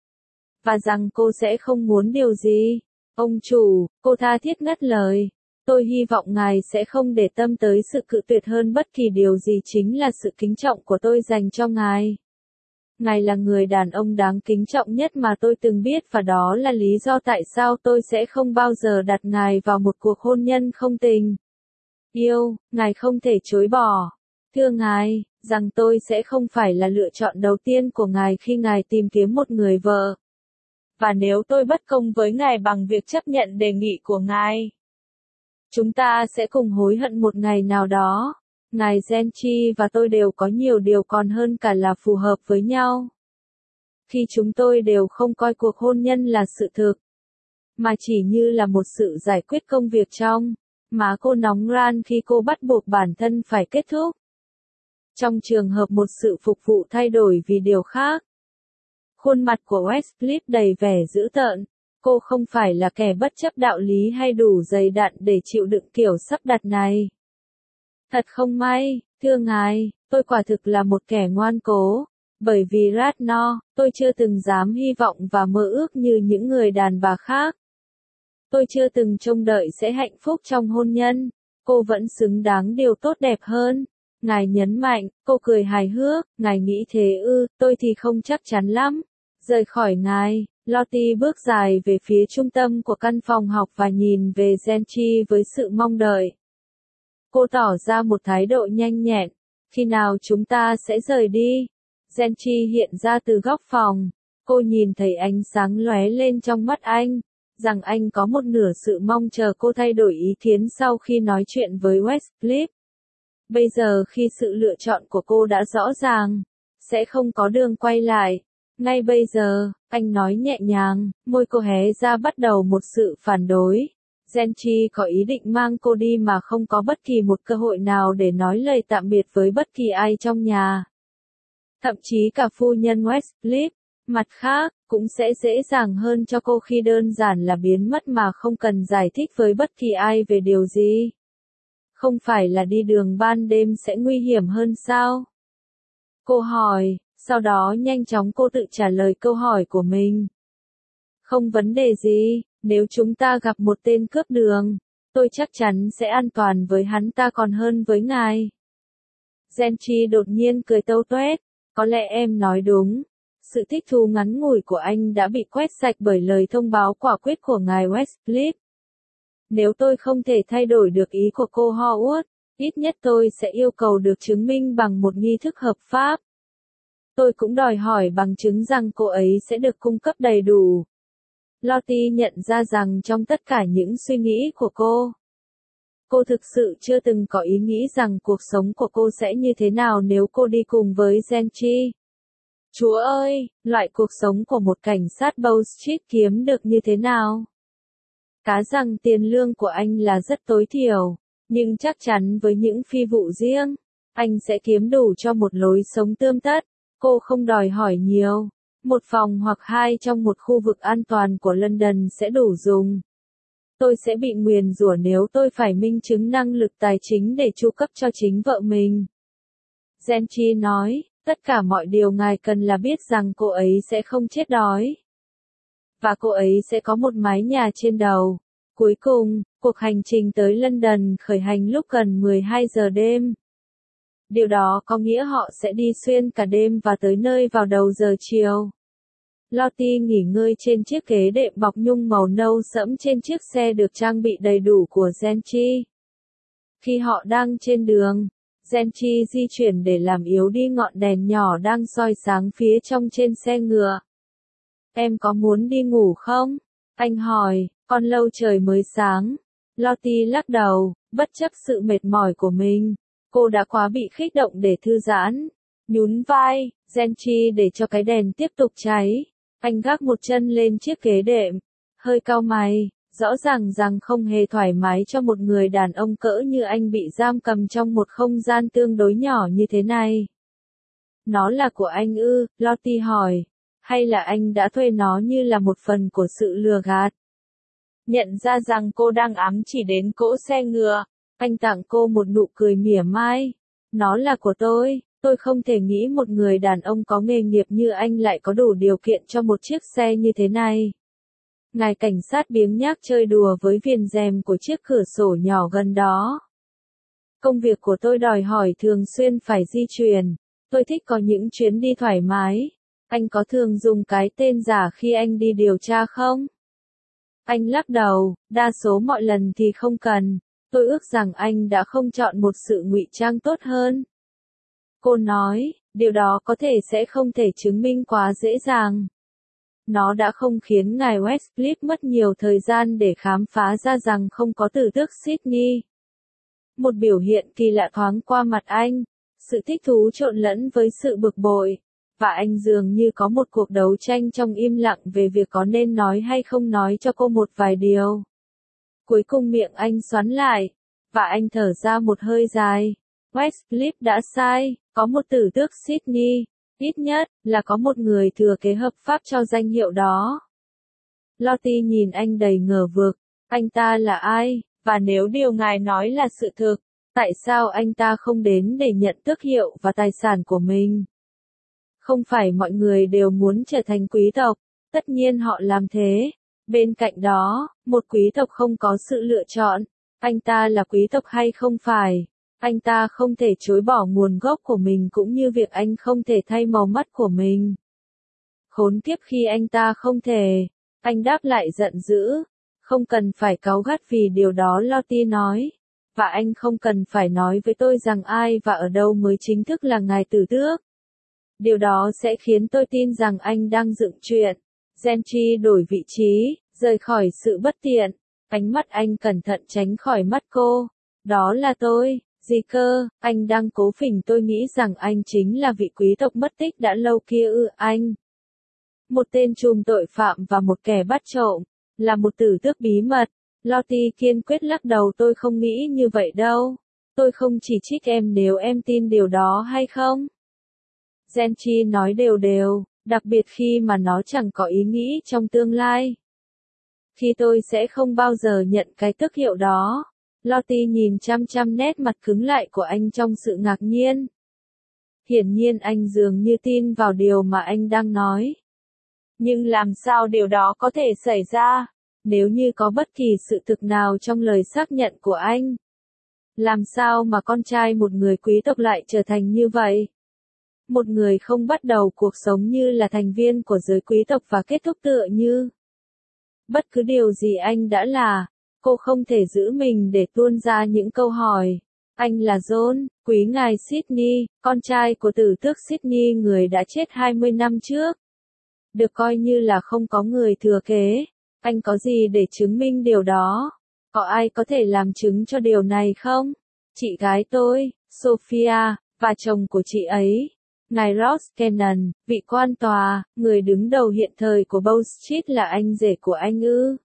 Và rằng cô sẽ không muốn điều gì. Ông chủ, cô tha thiết ngắt lời. Tôi hy vọng ngài sẽ không để tâm tới sự cự tuyệt hơn bất kỳ điều gì, chính là sự kính trọng của tôi dành cho ngài. Ngài là người đàn ông đáng kính trọng nhất mà tôi từng biết và đó là lý do tại sao tôi sẽ không bao giờ đặt ngài vào một cuộc hôn nhân không tình yêu, ngài không thể chối bỏ. Thưa ngài, rằng tôi sẽ không phải là lựa chọn đầu tiên của ngài khi ngài tìm kiếm một người vợ. Và nếu tôi bất công với ngài bằng việc chấp nhận đề nghị của ngài, chúng ta sẽ cùng hối hận một ngày nào đó. Ngài Genchi và tôi đều có nhiều điều còn hơn cả là phù hợp với nhau. Khi chúng tôi đều không coi cuộc hôn nhân là sự thực, mà chỉ như là một sự giải quyết công việc trong. Má cô nóng ran khi cô bắt buộc bản thân phải kết thúc. Trong trường hợp một sự phục vụ thay đổi vì điều khác. Khuôn mặt của Westcliff đầy vẻ dữ tợn. Cô không phải là kẻ bất chấp đạo lý hay đủ dày đặn để chịu đựng kiểu sắp đặt này. Thật không may, thưa ngài, tôi quả thực là một kẻ ngoan cố. Bởi vì Ratno, tôi chưa từng dám hy vọng và mơ ước như những người đàn bà khác. Tôi chưa từng trông đợi sẽ hạnh phúc trong hôn nhân. Cô vẫn xứng đáng điều tốt đẹp hơn. Ngài nhấn mạnh, cô cười hài hước, ngài nghĩ thế ư, tôi thì không chắc chắn lắm. Rời khỏi ngài, Lottie bước dài về phía trung tâm của căn phòng học và nhìn về Genchi với sự mong đợi. Cô tỏ ra một thái độ nhanh nhẹn. Khi nào chúng ta sẽ rời đi? Genchi hiện ra từ góc phòng. Cô nhìn thấy ánh sáng lóe lên trong mắt anh, rằng anh có một nửa sự mong chờ cô thay đổi ý kiến sau khi nói chuyện với Westcliff. Bây giờ khi sự lựa chọn của cô đã rõ ràng, sẽ không có đường quay lại. Ngay bây giờ, anh nói nhẹ nhàng, môi cô hé ra bắt đầu một sự phản đối. Genchi có ý định mang cô đi mà không có bất kỳ một cơ hội nào để nói lời tạm biệt với bất kỳ ai trong nhà. Thậm chí cả phu nhân Westcliff. Mặt khác, cũng sẽ dễ dàng hơn cho cô khi đơn giản là biến mất mà không cần giải thích với bất kỳ ai về điều gì. Không phải là đi đường ban đêm sẽ nguy hiểm hơn sao? Cô hỏi, sau đó nhanh chóng cô tự trả lời câu hỏi của mình. Không vấn đề gì, nếu chúng ta gặp một tên cướp đường, tôi chắc chắn sẽ an toàn với hắn ta còn hơn với ngài. Genchi đột nhiên cười tâu tuét, có lẽ em nói đúng. Sự thích thú ngắn ngủi của anh đã bị quét sạch bởi lời thông báo quả quyết của ngài Westcliff. Nếu tôi không thể thay đổi được ý của cô Howard, ít nhất tôi sẽ yêu cầu được chứng minh bằng một nghi thức hợp pháp. Tôi cũng đòi hỏi bằng chứng rằng cô ấy sẽ được cung cấp đầy đủ. Lottie nhận ra rằng trong tất cả những suy nghĩ của cô thực sự chưa từng có ý nghĩ rằng cuộc sống của cô sẽ như thế nào nếu cô đi cùng với Genchi. Chúa ơi, loại cuộc sống của một cảnh sát Wall Street kiếm được như thế nào? Cá rằng tiền lương của anh là rất tối thiểu, nhưng chắc chắn với những phi vụ riêng, anh sẽ kiếm đủ cho một lối sống tươm tất. Cô không đòi hỏi nhiều. Một phòng hoặc hai trong một khu vực an toàn của London sẽ đủ dùng. Tôi sẽ bị nguyền rủa nếu tôi phải minh chứng năng lực tài chính để chu cấp cho chính vợ mình. Genchi nói, tất cả mọi điều ngài cần là biết rằng cô ấy sẽ không chết đói. Và cô ấy sẽ có một mái nhà trên đầu. Cuối cùng, cuộc hành trình tới London khởi hành lúc gần 12 giờ đêm. Điều đó có nghĩa họ sẽ đi xuyên cả đêm và tới nơi vào đầu giờ chiều. Lottie nghỉ ngơi trên chiếc ghế đệm bọc nhung màu nâu sẫm trên chiếc xe được trang bị đầy đủ của Genchi. Khi họ đang trên đường, Genchi di chuyển để làm yếu đi ngọn đèn nhỏ đang soi sáng phía trong trên xe ngựa. Em có muốn đi ngủ không? Anh hỏi, còn lâu trời mới sáng. Lottie lắc đầu, bất chấp sự mệt mỏi của mình. Cô đã quá bị kích động để thư giãn. Nhún vai, Genchi để cho cái đèn tiếp tục cháy. Anh gác một chân lên chiếc ghế đệm. Hơi cau mày, rõ ràng rằng không hề thoải mái cho một người đàn ông cỡ như anh bị giam cầm trong một không gian tương đối nhỏ như thế này. Nó là của anh ư? Lottie hỏi. Hay là anh đã thuê nó như là một phần của sự lừa gạt? Nhận ra rằng cô đang ám chỉ đến cỗ xe ngựa, anh tặng cô một nụ cười mỉa mai. Nó là của tôi không thể nghĩ một người đàn ông có nghề nghiệp như anh lại có đủ điều kiện cho một chiếc xe như thế này. Ngài cảnh sát biếng nhác chơi đùa với viền rèm của chiếc cửa sổ nhỏ gần đó. Công việc của tôi đòi hỏi thường xuyên phải di chuyển. Tôi thích có những chuyến đi thoải mái. Anh có thường dùng cái tên giả khi anh đi điều tra không? Anh lắc đầu, đa số mọi lần thì không cần. Tôi ước rằng anh đã không chọn một sự ngụy trang tốt hơn. Cô nói, điều đó có thể sẽ không thể chứng minh quá dễ dàng. Nó đã không khiến ngài Westcliff mất nhiều thời gian để khám phá ra rằng không có tử tước Sydney. Một biểu hiện kỳ lạ thoáng qua mặt anh, sự thích thú trộn lẫn với sự bực bội, và anh dường như có một cuộc đấu tranh trong im lặng về việc có nên nói hay không nói cho cô một vài điều. Cuối cùng miệng anh xoắn lại, và anh thở ra một hơi dài. Westcliff đã sai, có một tử tước Sydney, ít nhất là có một người thừa kế hợp pháp cho danh hiệu đó. Lottie nhìn anh đầy ngờ vực, anh ta là ai, và nếu điều ngài nói là sự thực, tại sao anh ta không đến để nhận tước hiệu và tài sản của mình? Không phải mọi người đều muốn trở thành quý tộc, tất nhiên họ làm thế. Bên cạnh đó, một quý tộc không có sự lựa chọn, anh ta là quý tộc hay không phải. Anh ta không thể chối bỏ nguồn gốc của mình cũng như việc anh không thể thay màu mắt của mình. Khốn kiếp khi anh ta không thể. Anh đáp lại giận dữ. Không cần phải cáu gắt vì điều đó, Lottie nói. và anh không cần phải nói với tôi rằng ai và ở đâu mới chính thức là ngài tử tước. Điều đó sẽ khiến tôi tin rằng anh đang dựng chuyện. Genji đổi vị trí, rời khỏi sự bất tiện. Ánh mắt anh cẩn thận tránh khỏi mắt cô. Đó là tôi. Gì cơ, anh đang cố phỉnh tôi nghĩ rằng anh chính là vị quý tộc mất tích đã lâu kia ư? Anh. Một tên trùm tội phạm và một kẻ bắt trộm. Là một tử tước bí mật. Lottie kiên quyết lắc đầu, tôi không nghĩ như vậy đâu. Tôi không chỉ trích em nếu em tin điều đó hay không. Genji nói đều đều, đặc biệt khi mà nó chẳng có ý nghĩ trong tương lai. Khi tôi sẽ không bao giờ nhận cái tước hiệu đó. Lottie nhìn chăm chăm nét mặt cứng lại của anh trong sự ngạc nhiên. Hiển nhiên anh dường như tin vào điều mà anh đang nói. Nhưng làm sao điều đó có thể xảy ra, nếu như có bất kỳ sự thực nào trong lời xác nhận của anh? Làm sao mà con trai một người quý tộc lại trở thành như vậy? Một người không bắt đầu cuộc sống như là thành viên của giới quý tộc và kết thúc tựa như bất cứ điều gì anh đã là. Cô không thể giữ mình để tuôn ra những câu hỏi. Anh là John, quý ngài Sydney, con trai của tử tước Sydney, người đã chết 20 năm trước. Được coi như là không có người thừa kế. Anh có gì để chứng minh điều đó? Có ai có thể làm chứng cho điều này không? Chị gái tôi, Sophia, và chồng của chị ấy, ngài Ross Cannon, vị quan tòa, người đứng đầu hiện thời của Bow Street, là anh rể của anh ư?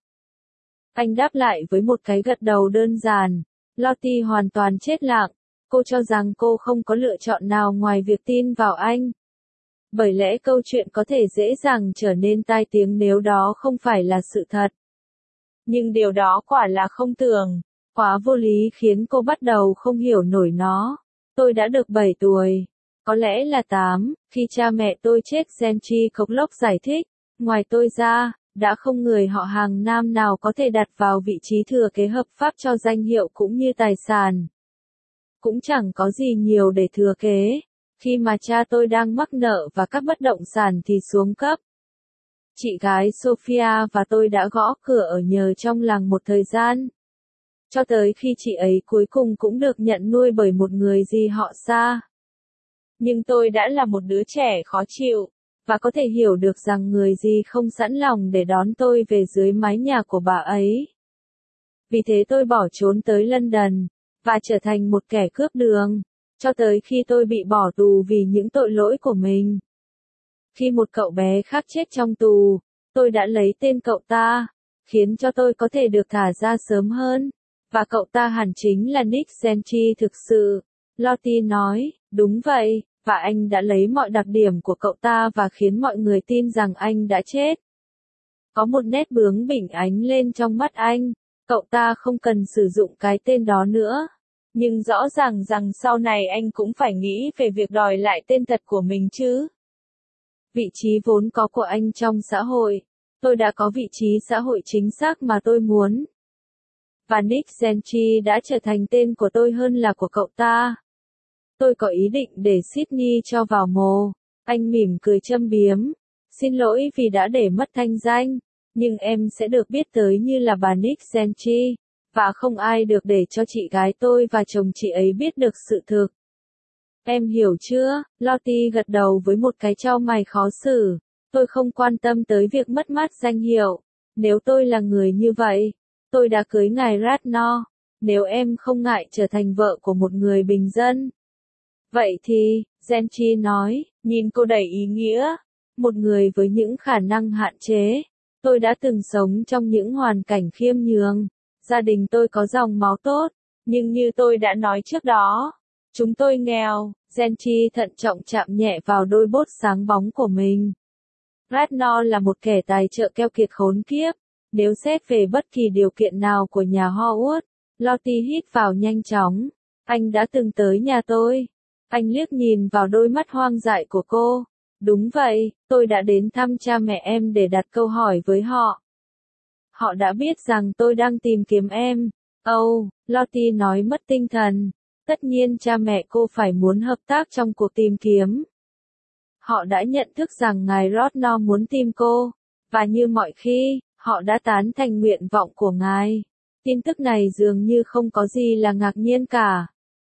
Anh đáp lại với một cái gật đầu đơn giản. Lottie hoàn toàn chết lặng. Cô cho rằng cô không có lựa chọn nào ngoài việc tin vào anh. Bởi lẽ câu chuyện có thể dễ dàng trở nên tai tiếng nếu đó không phải là sự thật. Nhưng điều đó quả là không tưởng. Quá vô lý khiến cô bắt đầu không hiểu nổi nó. Tôi đã được 7 tuổi. Có lẽ là 8, khi cha mẹ tôi chết, Genji Cocklock giải thích. Ngoài tôi ra, đã không người họ hàng nam nào có thể đặt vào vị trí thừa kế hợp pháp cho danh hiệu cũng như tài sản. Cũng chẳng có gì nhiều để thừa kế. Khi mà cha tôi đang mắc nợ và các bất động sản thì xuống cấp. Chị gái Sophia và tôi đã gõ cửa ở nhờ trong làng một thời gian. Cho tới khi chị ấy cuối cùng cũng được nhận nuôi bởi một người gì họ xa. Nhưng tôi đã là một đứa trẻ khó chịu, và có thể hiểu được rằng người gì không sẵn lòng để đón tôi về dưới mái nhà của bà ấy. Vì thế tôi bỏ trốn tới London, và trở thành một kẻ cướp đường, cho tới khi tôi bị bỏ tù vì những tội lỗi của mình. Khi một cậu bé khác chết trong tù, tôi đã lấy tên cậu ta, khiến cho tôi có thể được thả ra sớm hơn. Và cậu ta hẳn chính là Nick Genji thực sự. Lottie nói, đúng vậy, và anh đã lấy mọi đặc điểm của cậu ta và khiến mọi người tin rằng anh đã chết. Có một nét bướng bỉnh ánh lên trong mắt anh, cậu ta không cần sử dụng cái tên đó nữa. Nhưng rõ ràng rằng sau này anh cũng phải nghĩ về việc đòi lại tên thật của mình chứ. Vị trí vốn có của anh trong xã hội. Tôi đã có vị trí xã hội chính xác mà tôi muốn. Và Nick Genji đã trở thành tên của tôi hơn là của cậu ta. Tôi có ý định để Sydney cho vào mồ. Anh mỉm cười châm biếm. Xin lỗi vì đã để mất thanh danh. Nhưng em sẽ được biết tới như là bà Nick Genji. Và không ai được để cho chị gái tôi và chồng chị ấy biết được sự thực. Em hiểu chưa? Lottie gật đầu với một cái chau mày khó xử. Tôi không quan tâm tới việc mất mát danh hiệu. Nếu tôi là người như vậy, tôi đã cưới ngài Ratnor. Nếu em không ngại trở thành vợ của một người bình dân. Vậy thì, Genji nói, nhìn cô đầy ý nghĩa. Một người với những khả năng hạn chế. Tôi đã từng sống trong những hoàn cảnh khiêm nhường. Gia đình tôi có dòng máu tốt. Nhưng như tôi đã nói trước đó, chúng tôi nghèo. Genji thận trọng chạm nhẹ vào đôi bốt sáng bóng của mình. Ratnor là một kẻ tài trợ keo kiệt khốn kiếp. Nếu xét về bất kỳ điều kiện nào của nhà Howard, Lottie hít vào nhanh chóng. Anh đã từng tới nhà tôi. Anh liếc nhìn vào đôi mắt hoang dại của cô. Đúng vậy, tôi đã đến thăm cha mẹ em để đặt câu hỏi với họ. Họ đã biết rằng tôi đang tìm kiếm em. Lottie nói mất tinh thần. Tất nhiên cha mẹ cô phải muốn hợp tác trong cuộc tìm kiếm. Họ đã nhận thức rằng ngài Ratnor muốn tìm cô. Và như mọi khi, họ đã tán thành nguyện vọng của ngài. Tin tức này dường như không có gì là ngạc nhiên cả.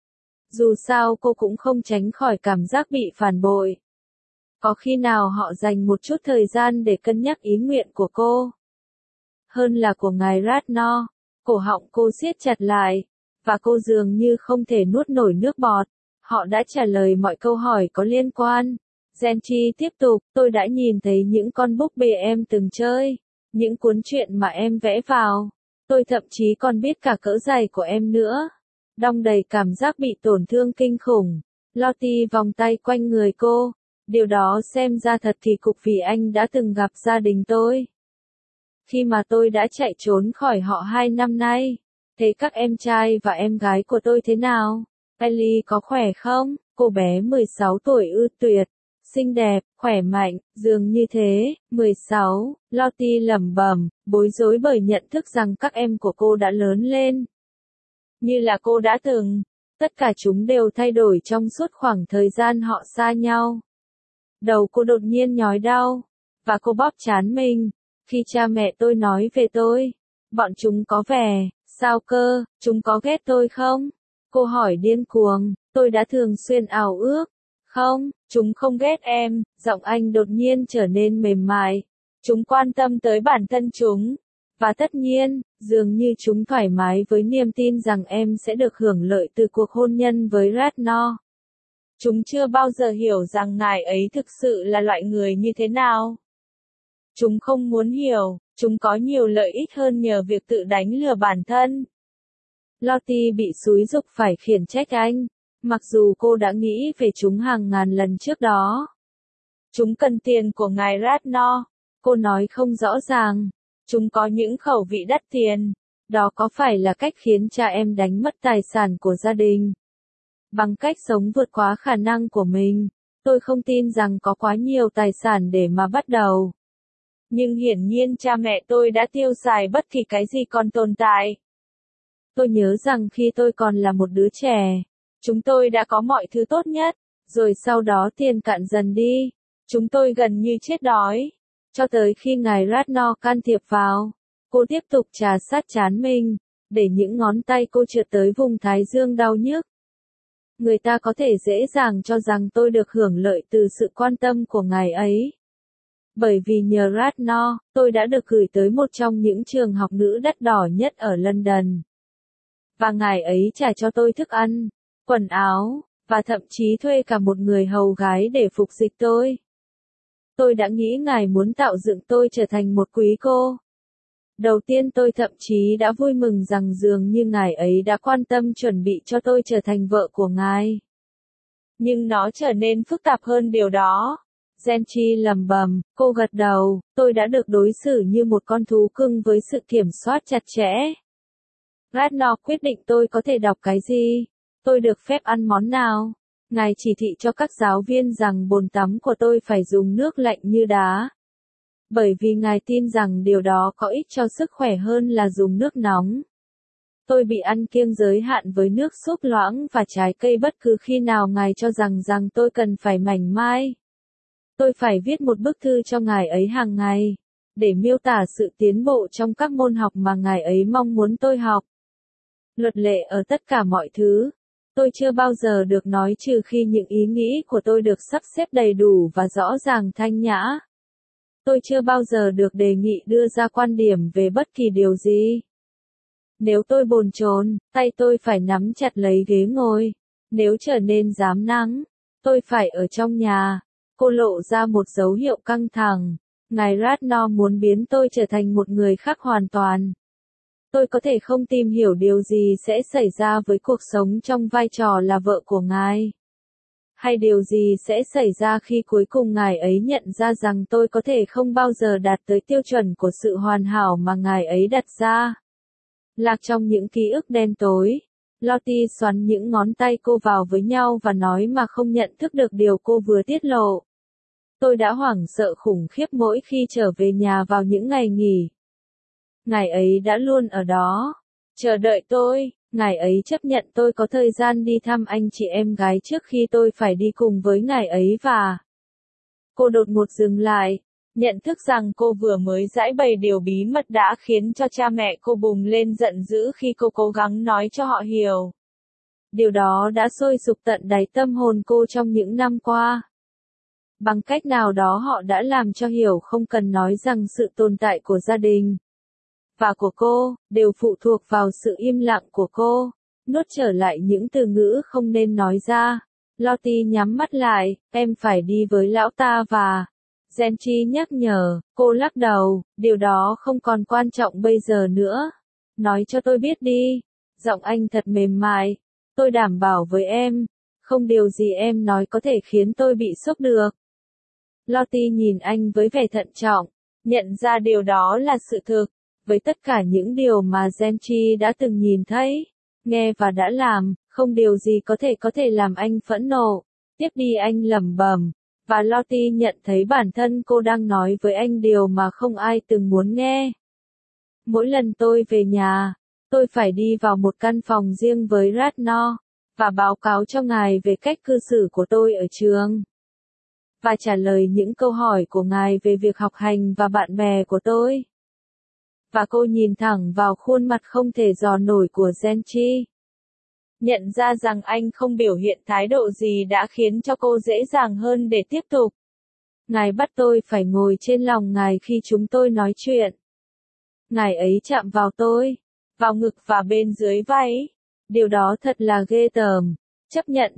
Dù sao cô cũng không tránh khỏi cảm giác bị phản bội. Có khi nào họ dành một chút thời gian để cân nhắc ý nguyện của cô? Hơn là của ngài Ratnor, cổ họng cô siết chặt lại, và cô dường như không thể nuốt nổi nước bọt. Họ đã trả lời mọi câu hỏi có liên quan. Genchi tiếp tục, tôi đã nhìn thấy những con búp bê em từng chơi, những cuốn truyện mà em vẽ vào. Tôi thậm chí còn biết cả cỡ giày của em nữa. Đong đầy cảm giác bị tổn thương kinh khủng. Lottie vòng tay quanh người cô. Điều đó xem ra thật kỳ cục vì anh đã từng gặp gia đình tôi. Khi mà tôi đã chạy trốn khỏi họ 2 năm nay, thấy các em trai và em gái của tôi thế nào? Ellie có khỏe không? Cô bé 16 tuổi ư tuyệt, xinh đẹp, khỏe mạnh, dường như thế. 16, Lottie lẩm bẩm, bối rối bởi nhận thức rằng các em của cô đã lớn lên. Như là cô đã từng, tất cả chúng đều thay đổi trong suốt khoảng thời gian họ xa nhau. Đầu cô đột nhiên nhói đau, và cô bóp trán mình. Khi cha mẹ tôi nói về tôi, bọn chúng có vẻ, sao cơ, chúng có ghét tôi không? Cô hỏi điên cuồng, tôi đã thường xuyên ảo ước. Không, chúng không ghét em, giọng anh đột nhiên trở nên mềm mại. Chúng quan tâm tới bản thân chúng. Và tất nhiên, dường như chúng thoải mái với niềm tin rằng em sẽ được hưởng lợi từ cuộc hôn nhân với Ratnor. Chúng chưa bao giờ hiểu rằng ngài ấy thực sự là loại người như thế nào. Chúng không muốn hiểu, chúng có nhiều lợi ích hơn nhờ việc tự đánh lừa bản thân. Lottie bị xúi giục phải khiển trách anh, mặc dù cô đã nghĩ về chúng hàng ngàn lần trước đó. Chúng cần tiền của ngài Ratnor, cô nói không rõ ràng. Chúng có những khẩu vị đắt tiền. Đó có phải là cách khiến cha em đánh mất tài sản của gia đình? Bằng cách sống vượt quá khả năng của mình, tôi không tin rằng có quá nhiều tài sản để mà bắt đầu. Nhưng hiển nhiên cha mẹ tôi đã tiêu xài bất kỳ cái gì còn tồn tại. Tôi nhớ rằng khi tôi còn là một đứa trẻ, chúng tôi đã có mọi thứ tốt nhất, rồi sau đó tiền cạn dần đi. Chúng tôi gần như chết đói. Cho tới khi ngài Ratnor can thiệp vào, cô tiếp tục trà sát trán mình, để những ngón tay cô trượt tới vùng thái dương đau nhức. Người ta có thể dễ dàng cho rằng tôi được hưởng lợi từ sự quan tâm của ngài ấy. Bởi vì nhờ Ratnor, tôi đã được gửi tới một trong những trường học nữ đắt đỏ nhất ở London. Và ngài ấy trả cho tôi thức ăn, quần áo, và thậm chí thuê cả một người hầu gái để phục dịch tôi. Tôi đã nghĩ ngài muốn tạo dựng tôi trở thành một quý cô. Đầu tiên tôi thậm chí đã vui mừng rằng dường như ngài ấy đã quan tâm chuẩn bị cho tôi trở thành vợ của ngài. Nhưng nó trở nên phức tạp hơn điều đó. Genchi lẩm bẩm, cô gật đầu, tôi đã được đối xử như một con thú cưng với sự kiểm soát chặt chẽ. Ratnor quyết định tôi có thể đọc cái gì, tôi được phép ăn món nào. Ngài chỉ thị cho các giáo viên rằng bồn tắm của tôi phải dùng nước lạnh như đá. Bởi vì ngài tin rằng điều đó có ích cho sức khỏe hơn là dùng nước nóng. Tôi bị ăn kiêng giới hạn với nước súp loãng và trái cây bất cứ khi nào ngài cho rằng tôi cần phải mảnh mai. Tôi phải viết một bức thư cho ngài ấy hàng ngày, để miêu tả sự tiến bộ trong các môn học mà ngài ấy mong muốn tôi học. Luật lệ ở tất cả mọi thứ. Tôi chưa bao giờ được nói trừ khi những ý nghĩ của tôi được sắp xếp đầy đủ và rõ ràng thanh nhã. Tôi chưa bao giờ được đề nghị đưa ra quan điểm về bất kỳ điều gì. Nếu tôi bồn chồn, tay tôi phải nắm chặt lấy ghế ngồi. Nếu trở nên rám nắng, tôi phải ở trong nhà. Cô lộ ra một dấu hiệu căng thẳng. Ngài Ratnor muốn biến tôi trở thành một người khác hoàn toàn. Tôi có thể không tìm hiểu điều gì sẽ xảy ra với cuộc sống trong vai trò là vợ của ngài. Hay điều gì sẽ xảy ra khi cuối cùng ngài ấy nhận ra rằng tôi có thể không bao giờ đạt tới tiêu chuẩn của sự hoàn hảo mà ngài ấy đặt ra. Lạc trong những ký ức đen tối, Lottie xoắn những ngón tay cô vào với nhau và nói mà không nhận thức được điều cô vừa tiết lộ. Tôi đã hoảng sợ khủng khiếp mỗi khi trở về nhà vào những ngày nghỉ. Ngài ấy đã luôn ở đó, chờ đợi tôi. Ngài ấy chấp nhận tôi có thời gian đi thăm anh chị em gái trước khi tôi phải đi cùng với ngài ấy và... Cô đột ngột dừng lại, Nhận thức rằng cô vừa mới giãi bày điều bí mật đã khiến cho cha mẹ cô bùng lên giận dữ khi cô cố gắng nói cho họ hiểu. Điều đó đã sôi sục tận đáy tâm hồn cô trong những năm qua. Bằng cách nào đó họ đã làm cho hiểu không cần nói rằng sự tồn tại của gia đình và của cô đều phụ thuộc vào sự im lặng của cô. Nuốt trở lại những từ ngữ không nên nói ra. Lottie nhắm mắt lại, em phải đi với lão ta và... Genchi nhắc nhở, cô lắc đầu, điều đó không còn quan trọng bây giờ nữa. Nói cho tôi biết đi. Giọng anh thật mềm mại. Tôi đảm bảo với em, không điều gì em nói có thể khiến tôi bị sốc được. Lottie nhìn anh với vẻ thận trọng, nhận ra điều đó là sự thực, với tất cả những điều mà Genchi đã từng nhìn thấy, nghe và đã làm, không điều gì có thể làm anh phẫn nộ. Tiếp đi anh lẩm bẩm, và Lottie nhận thấy bản thân cô đang nói với anh điều mà không ai từng muốn nghe. Mỗi lần tôi về nhà, tôi phải đi vào một căn phòng riêng với Ratnor, và báo cáo cho ngài về cách cư xử của tôi ở trường. Và trả lời những câu hỏi của ngài về việc học hành và bạn bè của tôi. Và cô nhìn thẳng vào khuôn mặt không thể dò nổi của Genchi. Nhận ra rằng anh không biểu hiện thái độ gì đã khiến cho cô dễ dàng hơn để tiếp tục. Ngài bắt tôi phải ngồi trên lòng ngài khi chúng tôi nói chuyện. Ngài ấy chạm vào tôi, vào ngực và bên dưới váy. Điều đó thật là ghê tởm. Chấp nhận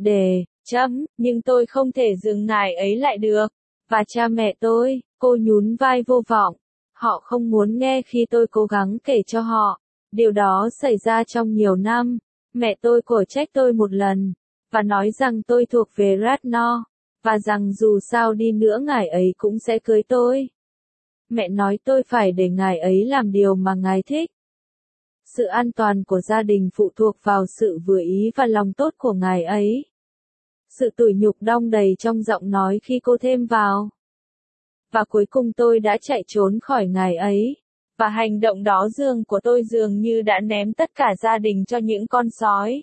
nhưng tôi không thể dừng ngài ấy lại được. Và cha mẹ tôi, cô nhún vai vô vọng. Họ không muốn nghe khi tôi cố gắng kể cho họ. Điều đó xảy ra trong nhiều năm. Mẹ tôi cổ trách tôi một lần, và nói rằng tôi thuộc về Ratnor, và rằng dù sao đi nữa ngài ấy cũng sẽ cưới tôi. Mẹ nói tôi phải để ngài ấy làm điều mà ngài thích. Sự an toàn của gia đình phụ thuộc vào sự vừa ý và lòng tốt của ngài ấy. Sự tủi nhục đong đầy trong giọng nói khi cô thêm vào. Và cuối cùng tôi đã chạy trốn khỏi ngài ấy. Và hành động đó của tôi dường như đã ném tất cả gia đình cho những con sói.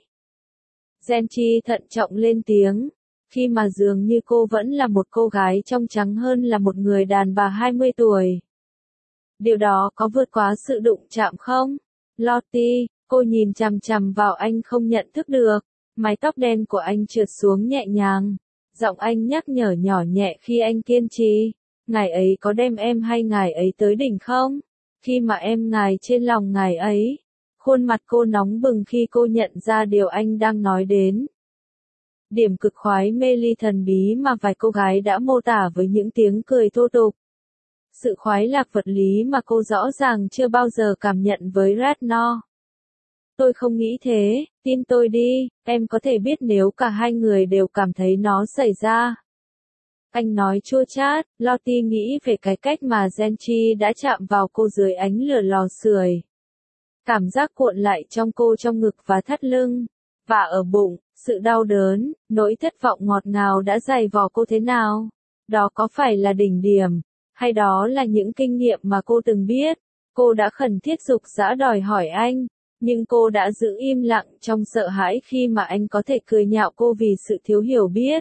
Genchi thận trọng lên tiếng, khi mà dường như cô vẫn là một cô gái trong trắng hơn là một người đàn bà 20 tuổi. Điều đó có vượt quá sự đụng chạm không? Lottie, cô nhìn chằm chằm vào anh không nhận thức được, mái tóc đen của anh trượt xuống nhẹ nhàng. Giọng anh nhắc nhở nhỏ nhẹ khi anh kiên trì, ngài ấy có đem em hay ngài ấy tới đỉnh không? Khi mà em ngài trên lòng ngài ấy, khuôn mặt cô nóng bừng khi cô nhận ra điều anh đang nói đến. Điểm cực khoái mê ly thần bí mà vài cô gái đã mô tả với những tiếng cười thô tục. Sự khoái lạc vật lý mà cô rõ ràng chưa bao giờ cảm nhận với Ratnor. Tôi không nghĩ thế, tin tôi đi, em có thể biết nếu cả hai người đều cảm thấy nó xảy ra. Anh nói chua chát, Lottie nghĩ về cái cách mà Genchi đã chạm vào cô dưới ánh lửa lò sưởi. Cảm giác cuộn lại trong cô trong ngực và thắt lưng, và ở bụng, sự đau đớn, nỗi thất vọng ngọt ngào đã dày vò cô thế nào. Đó có phải là đỉnh điểm, hay đó là những kinh nghiệm mà cô từng biết? Cô đã khẩn thiết giục giã đòi hỏi anh, nhưng cô đã giữ im lặng trong sợ hãi khi mà anh có thể cười nhạo cô vì sự thiếu hiểu biết.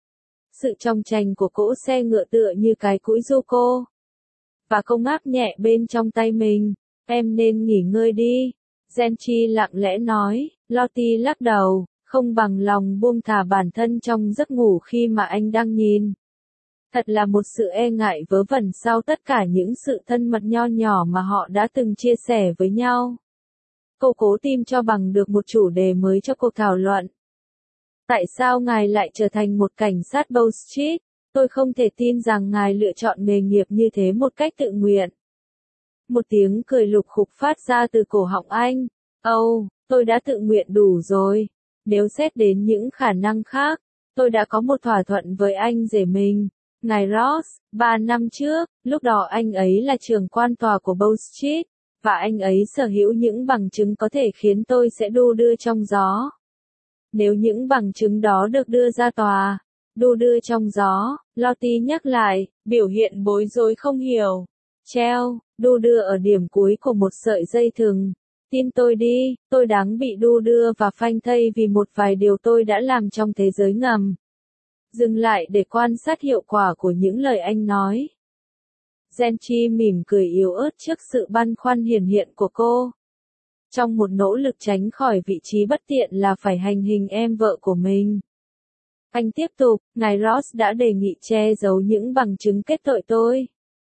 Sự trong trành của cỗ xe ngựa tựa như cái cũi ru cô. Và cô ngáp nhẹ bên trong tay mình, em nên nghỉ ngơi đi. Genchi lặng lẽ nói, Lottie lắc đầu, không bằng lòng buông thả bản thân trong giấc ngủ khi mà anh đang nhìn. Thật là một sự e ngại vớ vẩn sau tất cả những sự thân mật nho nhỏ mà họ đã từng chia sẻ với nhau. Cô cố tìm cho bằng được một chủ đề mới cho cuộc thảo luận. Tại sao ngài lại trở thành một cảnh sát Bow Street? Tôi không thể tin rằng ngài lựa chọn nghề nghiệp như thế một cách tự nguyện. Một tiếng cười lục khục phát ra từ cổ họng anh. Tôi đã tự nguyện đủ rồi. Nếu xét đến những khả năng khác, tôi đã có một thỏa thuận với anh rể mình, ngài Ross, 3 năm trước, lúc đó anh ấy là trưởng quan tòa của Bow Street, và anh ấy sở hữu những bằng chứng có thể khiến tôi sẽ đu đưa trong gió. Nếu những bằng chứng đó được đưa ra tòa, đu đưa trong gió, Lottie nhắc lại, biểu hiện bối rối không hiểu. Treo, đu đưa ở điểm cuối của một sợi dây thừng. Tin tôi đi, tôi đáng bị đu đưa và phanh thây vì một vài điều tôi đã làm trong thế giới ngầm. Dừng lại để quan sát hiệu quả của những lời anh nói. Genji mỉm cười yếu ớt trước sự băn khoăn hiển hiện của cô. Trong một nỗ lực tránh khỏi vị trí bất tiện là phải hành hình em vợ của mình. Anh tiếp tục, ngài Ross đã đề nghị che giấu những bằng chứng kết tội tôi.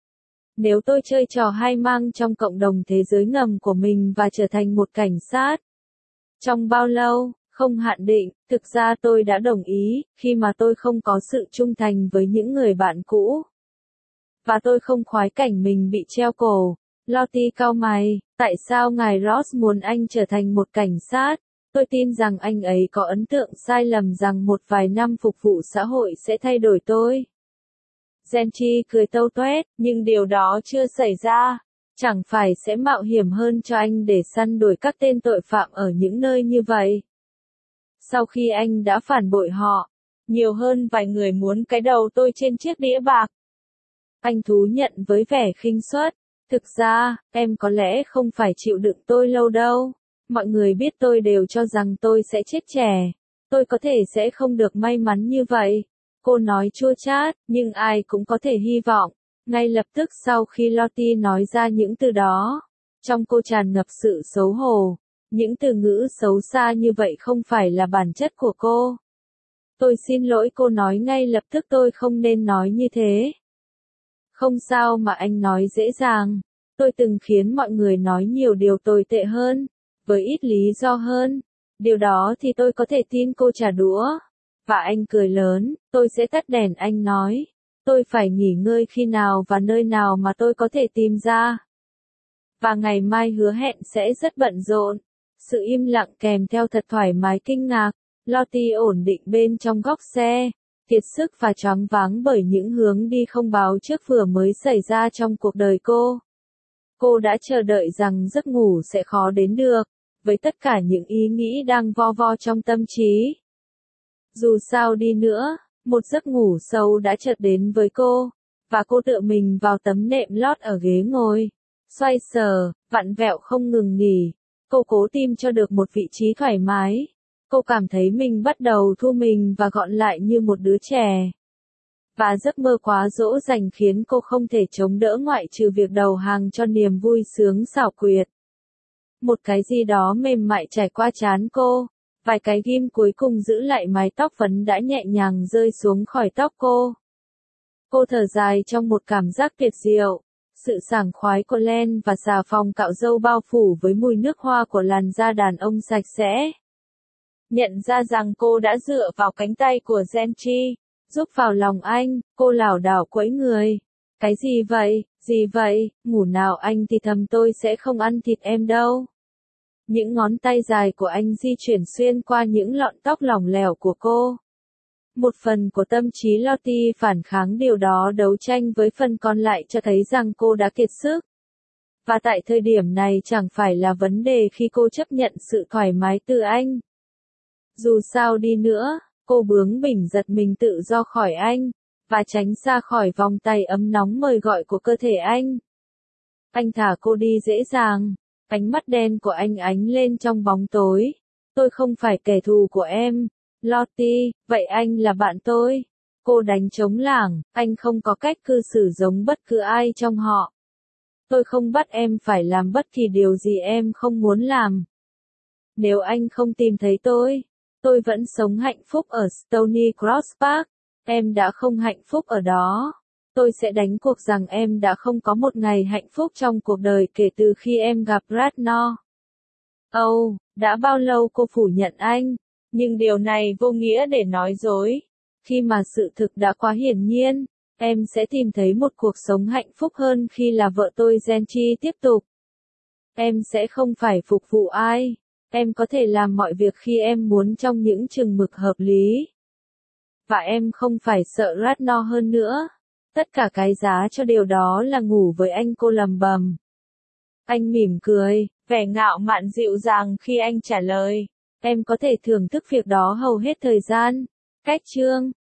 Nếu tôi chơi trò hay mang trong cộng đồng thế giới ngầm của mình và trở thành một cảnh sát. Trong bao lâu, không hạn định, thực ra tôi đã đồng ý, khi mà tôi không có sự trung thành với những người bạn cũ. Và tôi không khoái cảnh mình bị treo cổ. Lottie cau mày, tại sao ngài Ross muốn anh trở thành một cảnh sát? Tôi tin rằng anh ấy có ấn tượng sai lầm rằng một vài năm phục vụ xã hội sẽ thay đổi tôi. Genji cười tâu tuét, nhưng điều đó chưa xảy ra. Chẳng phải sẽ mạo hiểm hơn cho anh để săn đuổi các tên tội phạm ở những nơi như vậy. Sau khi anh đã phản bội họ, nhiều hơn vài người muốn cái đầu tôi trên chiếc đĩa bạc. Anh thú nhận với vẻ khinh suất. Thực ra, em có lẽ không phải chịu đựng tôi lâu đâu. Mọi người biết tôi đều cho rằng tôi sẽ chết trẻ. Tôi có thể sẽ không được may mắn như vậy. Cô nói chua chát, nhưng ai cũng có thể hy vọng. Ngay lập tức sau khi Lottie nói ra những từ đó, trong cô tràn ngập sự xấu hổ. Những từ ngữ xấu xa như vậy không phải là bản chất của cô. Tôi xin lỗi, cô nói ngay lập tức, tôi không nên nói như thế. Không sao mà anh nói dễ dàng. Tôi từng khiến mọi người nói nhiều điều tồi tệ hơn, với ít lý do hơn. Điều đó thì tôi có thể tin, cô trả đũa. Và anh cười lớn, tôi sẽ tắt đèn, anh nói. Tôi phải nghỉ ngơi khi nào và nơi nào mà tôi có thể tìm ra. Và ngày mai hứa hẹn sẽ rất bận rộn. Sự im lặng kèm theo thật thoải mái kinh ngạc. Lottie ổn định bên trong góc xe, kiệt sức và choáng váng bởi những hướng đi không báo trước vừa mới xảy ra trong cuộc đời cô. Cô đã chờ đợi rằng giấc ngủ sẽ khó đến được, với tất cả những ý nghĩ đang vo vo trong tâm trí. Dù sao đi nữa, một giấc ngủ sâu đã chợt đến với cô, và cô tựa mình vào tấm nệm lót ở ghế ngồi, xoay sờ, vặn vẹo không ngừng nghỉ. Cô cố tìm cho được một vị trí thoải mái. Cô cảm thấy mình bắt đầu thu mình và gọn lại như một đứa trẻ. Và giấc mơ quá dỗ dành khiến cô không thể chống đỡ ngoại trừ việc đầu hàng cho niềm vui sướng xảo quyệt. Một cái gì đó mềm mại trải qua trán cô, vài cái ghim cuối cùng giữ lại mái tóc vấn đã nhẹ nhàng rơi xuống khỏi tóc cô. Cô thở dài trong một cảm giác tuyệt diệu. Sự sảng khoái của len và xà phòng cạo râu bao phủ với mùi nước hoa của làn da đàn ông sạch sẽ. Nhận ra rằng cô đã dựa vào cánh tay của Genji, giúp vào lòng anh, cô lảo đảo quẫy người. Cái gì vậy, gì vậy, ngủ nào anh thì thầm, tôi sẽ không ăn thịt em đâu. Những ngón tay dài của anh di chuyển xuyên qua những lọn tóc lỏng lẻo của cô. Một phần của tâm trí Lottie phản kháng điều đó, đấu tranh với phần còn lại cho thấy rằng cô đã kiệt sức. Và tại thời điểm này chẳng phải là vấn đề khi cô chấp nhận sự thoải mái từ anh. Dù sao đi nữa, cô bướng bỉnh giật mình tự do khỏi anh, và tránh xa khỏi vòng tay ấm nóng mời gọi của cơ thể anh. Anh thả cô đi dễ dàng, ánh mắt đen của anh ánh lên trong bóng tối. Tôi không phải kẻ thù của em, Lottie, vậy anh là bạn tôi. Cô đánh trống lảng, anh không có cách cư xử giống bất cứ ai trong họ. Tôi không bắt em phải làm bất kỳ điều gì em không muốn làm. Nếu anh không tìm thấy tôi vẫn sống hạnh phúc ở Stony Cross Park. Em đã không hạnh phúc ở đó. Tôi sẽ đánh cuộc rằng em đã không có một ngày hạnh phúc trong cuộc đời kể từ khi em gặp Radnor. Đã bao lâu cô phủ nhận anh? Nhưng điều này vô nghĩa để nói dối. Khi mà sự thực đã quá hiển nhiên, em sẽ tìm thấy một cuộc sống hạnh phúc hơn khi là vợ tôi. Genji tiếp tục. Em sẽ không phải phục vụ ai. Em có thể làm mọi việc khi em muốn trong những chừng mực hợp lý. Và em không phải sợ Radnor hơn nữa. Tất cả cái giá cho điều đó là ngủ với anh, cô lầm bầm. Anh mỉm cười, vẻ ngạo mạn dịu dàng khi anh trả lời. Em có thể thưởng thức việc đó hầu hết thời gian. Cách chương